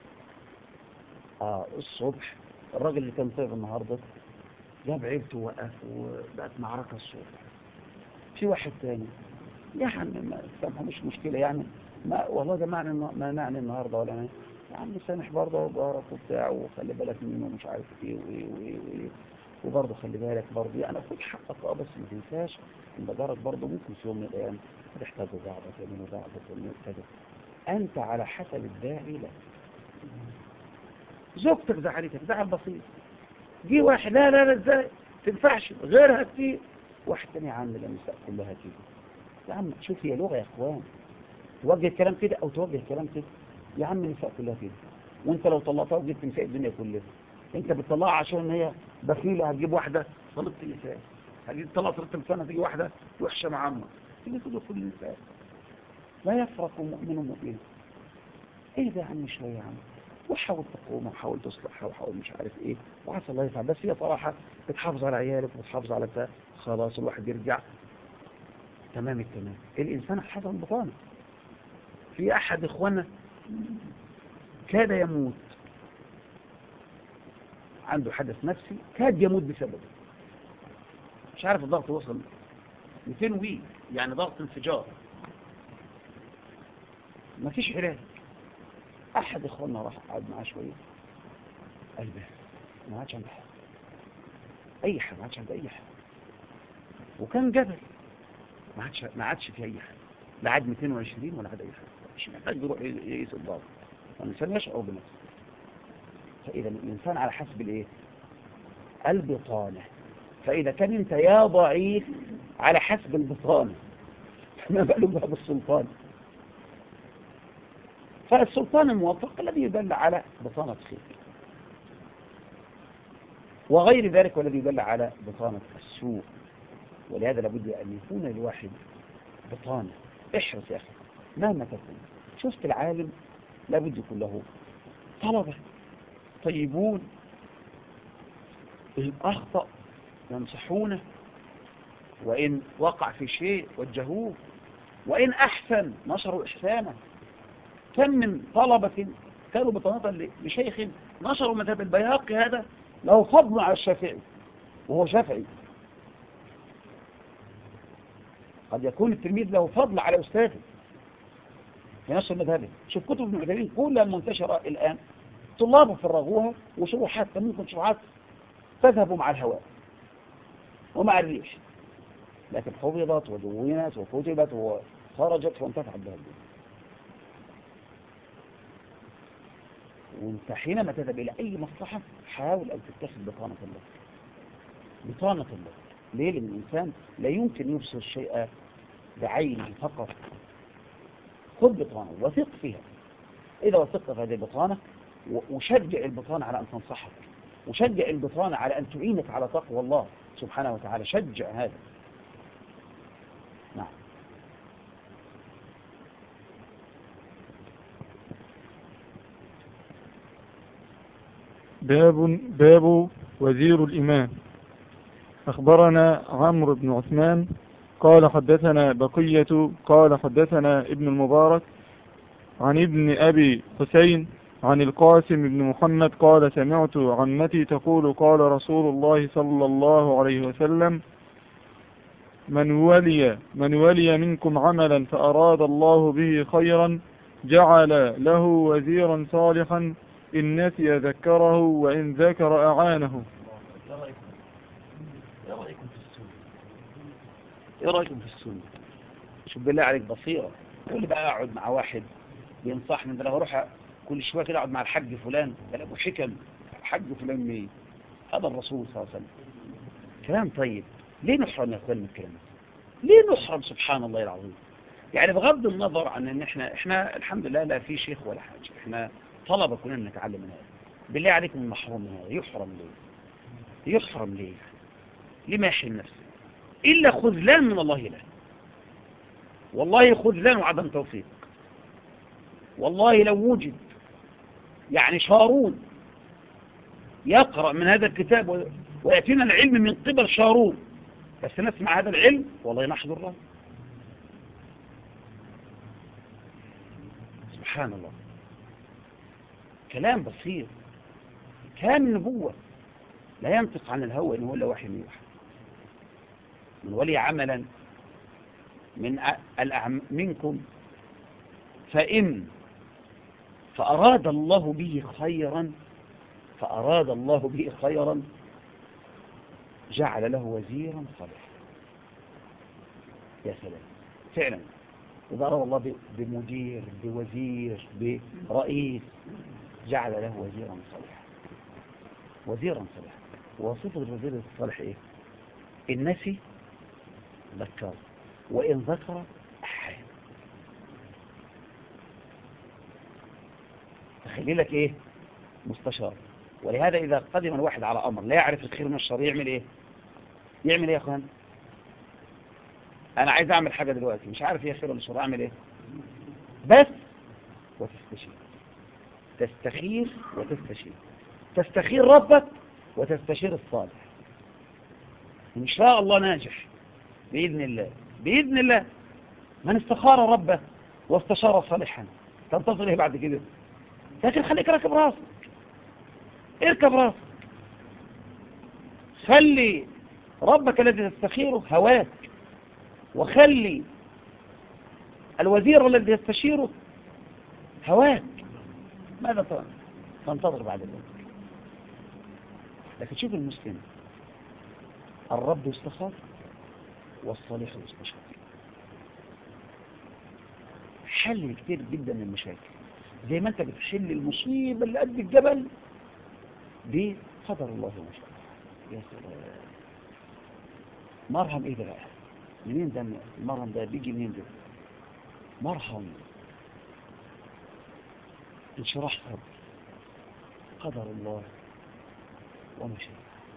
الصبح الراجل اللي كان طيب النهارده جاب عيلته ووقف وبقت معركه الصبح. في واحد تاني يعني ما سامحه، مش مشكله يعني، ما والله ده ما معنى النهارده ولا ما يا عم سامح برضه وبارك وبتاع، وخلي بالك منه ومش عارف ايه وايه وبرضه خلي بالك برضه يعني خد حقك. بس ما تنساش ان جارك برضه ممكن في يوم من الايام تحتاجوا بعض تعملوا بعض تعملوا كذا. انت على حسب الداعي لك. زوجتك زعلتك زعل بسيط، جه واحد لا لا لا ازاي تنفعش غيرها كتير، واحد تاني يا عم النساء كلها كده. يا عم شوف هي لغة يا اخوان، توجه الكلام كده او توجه الكلام كده. يا عم النساء كلها كده، وانت لو طلقتها وجبت نساء الدنيا كلها، انت بتطلعها عشان هي بخيلة هتجيب واحدة طلقت النساء، هتجيب طلقت رتب سنة تيجي واحدة وحشة مع عمك، تيجي تدخل كل النساء. لا يفرق مؤمن مؤمن. ايه ده يا عم شوية يا عم، وحاول تقوم وحاول تصلحها وحاول مش عارف ايه، وعسى الله يفعل. بس هي صراحة بتحافظ على عيالك وبتحافظ على بتاع، خلاص الواحد يرجع تمام التمام. الإنسان حسب البطانة. في أحد إخوانا كاد يموت، عنده حدث نفسي كاد يموت بسببه، مش عارف الضغط وصل 200 وي، يعني ضغط انفجار، ما فيش علاج. أحد إخوانا راح قعد معاه شوية، قال بس ما عادش عنده حاجة، أي حاجة ما عادش عنده أي حاجة، وكان جبل ما عادش في أي حاجة، لا عاد 220 ولا عاد أي حاجة، مش محتاج يروح يقيس الضغط، الإنسان يشعر بنفسه. فإذا الإنسان على حسب الإيه؟ البطانة. فإذا كان أنت يا ضعيف على حسب البطانة، ما بالك بقى بالسلطان؟ فالسلطان الموفق الذي يدل على بطانة خير، وغير ذلك والذي يدل على بطانة السوء. ولهذا لابد أن يكون الواحد بطانة. احرص يا أخي مهما تكون. شفت العالم لابد يكون له طلبة طيبون، إن أخطأ ينصحونه، وإن وقع في شيء وجهوه، وإن أحسن نشروا إحسانه. كم من طلبة كانوا بطانة لشيخ نشروا مذهب البيهقي، هذا له فضل على الشافعي وهو شافعي. قد يكون التلميذ له فضل على أستاذه في نفس المذهب. شوف كتب ابن عثيمين كلها المنتشرة الآن طلابه فرغوها وشروحات، ممكن شروحات تذهب مع الهواء ومع الريح، لكن حفظت ودونت وكتبت وخرجت وانتفعت بها الدنيا. وانت حينما تذهب إلى أي مصلحة حاول أن تتخذ بطانة الله. بطانة الله ليه؟ لأن الإنسان لا يمكن يبصر الشيء بعينه فقط. خذ بطانة وثق فيها. إذا وثقت في هذه البطانة وشجع البطانة على أن تنصحك، وشجع البطانة على أن تعينك على تقوى الله سبحانه وتعالى، شجع هذا. نعم. باب وزير الإمام. أخبرنا عمرو بن عثمان قال حدثنا بقية قال حدثنا ابن المبارك عن ابن أبي حسين عن القاسم بن محمد قال سمعت عمتي تقول قال رسول الله صلى الله عليه وسلم من ولي منكم عملا فأراد الله به خيرا جعل له وزيرا صالحا إن نسي ذكره وإن ذكر أعانه. ايه رأيكم في السنة؟ شوف بالله عليك بصيرة. تقول لي بقى اقعد مع واحد بينصحني، ده انا بروح كل شويه كده اقعد مع الحاج فلان، ده ابو حكم. الحاج فلان مين؟ هذا الرسول صلى الله عليه وسلم. كلام طيب. ليه نحرم يا اخوان من الكلام؟ ليه نحرم؟ سبحان الله العظيم. يعني بغض النظر عن ان احنا الحمد لله لا في شيخ ولا حاجه، احنا طلبه كنا نتعلم من هذا. بالله عليكم المحروم من هذا يحرم ليه؟ يحرم ليه؟ ليه ما يحرم نفسه؟ الا خذلان من الله له. والله خذلان وعدم توفيق. والله لو وجد يعني شارون يقرأ من هذا الكتاب ويأتينا العلم من قبل شارون، بس نسمع هذا العلم والله نحضر له. سبحان الله. كلام بسيط، كلام نبوة، لا ينطق عن الهوى إن هو إلا وحي يوحى. من ولي عملا منكم فإن فأراد الله به خيرا جعل له وزيرا صالحا. يا سلام. فعلا إذا أراد الله بمدير بوزير برئيس جعل له وزيرا صالحا. وزيرا صالحا. وصفة الوزير الصالح ايه؟ إن نسي ذكر، وإن ذكر أحيا. تخلي لك ايه؟ مستشار. ولهذا إذا قدم الواحد على أمر لا يعرف الخير من الشر يعمل ايه؟ يعمل ايه يا اخوان؟ أنا عايز أعمل حاجة دلوقتي مش عارف هي خير ولا شر، أعمل ايه؟ بس وتستشير. تستخير وتستشير. تستخير ربك وتستشير الصالح. إن شاء الله ناجح بإذن الله. بإذن الله. من استخار ربه واستشار صالحا تنتظر ايه بعد كده؟ لكن خليك راكب راسك، اركب راسك، خلي ربك الذي تستخيره هواك، وخلي الوزير الذي يستشيره هواك. ماذا تنتظر بعد ذلك؟ لكن شوف المسلم، الرب يستخار والصالح يستشار. حل كتير جدا من المشاكل. زي ما انت بتحل المصيبة اللي قد الجبل دي قدر الله ما شاء. يا سلام. مرهم ايه ده بقى؟ منين ده المرهم ده؟ بيجي منين ده؟ مرهم انشراح صدر. قدر الله وما شاء.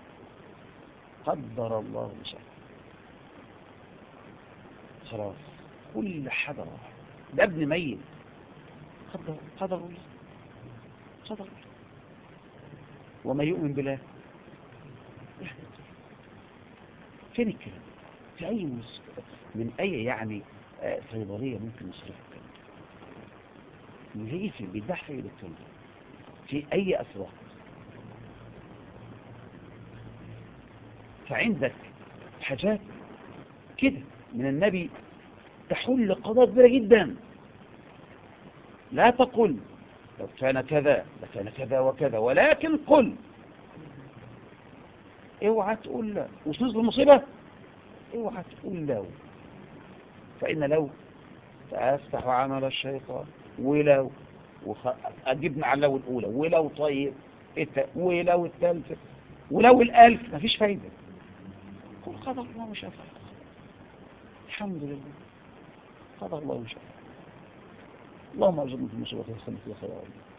قدر الله ما شاء. خلاص كل حدا راح. ده ابن ميت. قدر الله. قدر الله. وما يؤمن بالله فين الكلام؟ في أي من أي يعني صيدلية ممكن نصرف الكلام؟ من هي في بيدح في الدكتور في أي أسواق؟ فعندك حاجات كده من النبي تحل قضاء كبيرة جدا. لا تقل لو كان كذا لكان كذا وكذا، ولكن قل. اوعى تقول لا وتنزل المصيبة. اوعى تقول لا، فإن لو تفتح عمل الشيطان. ولو أجبنا على لو الأولى، ولو طيب ولو الثالثة، ولو الألف، مفيش فايدة. قل قدر الله ما شاء فعل. الحمد لله قدر الله ما شاء فعل. اللهم أرزقنا في المصيبة والخير في خير.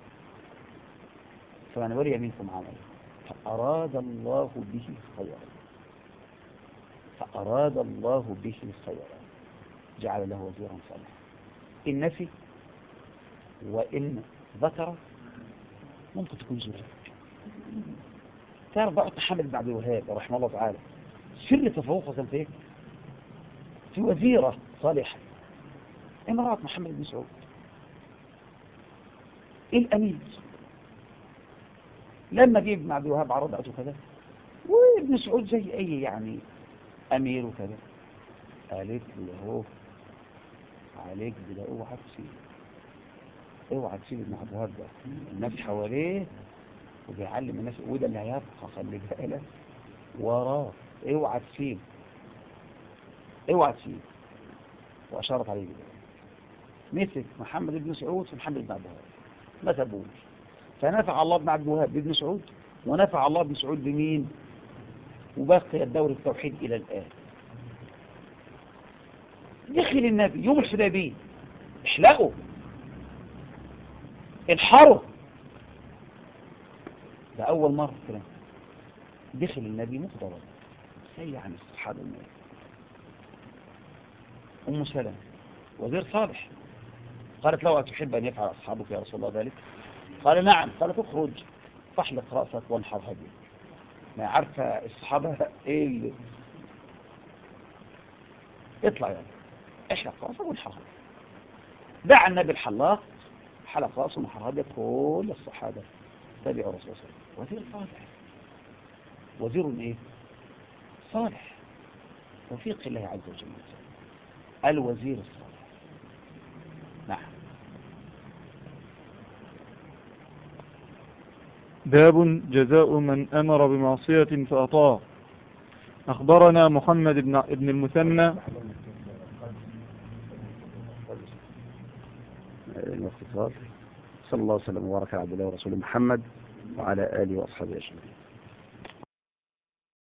فمن ولي منكم عملا فأراد الله به خيرا، فأراد الله به خيرا جعل له وزيرا صالحا. إن نسي وإن ذكر ممكن تكون زوجك. تعرف بقى محمد بن عبد الوهاب رحمه الله تعالى سر تفوقه كان في ايه؟ في وزيرة صالحة امرأة محمد بن سعود الأمين. لما جه ابن عبد الوهاب عرضته كذا، وابن سعود زي أي يعني أمير وكذا، قالت له عليك بلا اوعى تسيب، اوعى تسيب ابن عبد الوهاب ده، الناس حواليه وبيعلم الناس، وده اللي هيبقى خلي بالك وراه، اوعى تسيب، اوعى تسيب. واشارت عليه كده. مسك محمد بن سعود في محمد بن عبد الوهاب ما سابوش. فنفع الله بن عبد الوهاب بابن سعود، ونفع الله بن سعود بمين؟ وبقي الدور التوحيد الى الان. دخل النبي يوم الحديبيه، احلقوا انحروا، ده اول مره كده دخل النبي مخضرا سيء عن الصحابه. ام سلمة وزير صالح قالت له أتحب أن يفعل أصحابك يا رسول الله ذلك؟ قال نعم. قالت اخرج فاحلق رأسك وانحر هديك. ما عارفة الصحابة ايه اللي اطلع يعني احلق رأسك وانحر هديك. دعا النبي الحلاق حلق رأسه وانحر هديك. كل الصحابة تبعوا رسول الله. وزير صالح، وزير ايه؟ صالح. توفيق الله عز وجل الوزير الصالح. نعم. باب جزاء من أمر بمعصية فأطاع. أخبرنا محمد بن المثنى الاختصار. صلى الله وسلم وبارك على عبد الله ورسوله محمد وعلى آله وأصحابه أجمعين.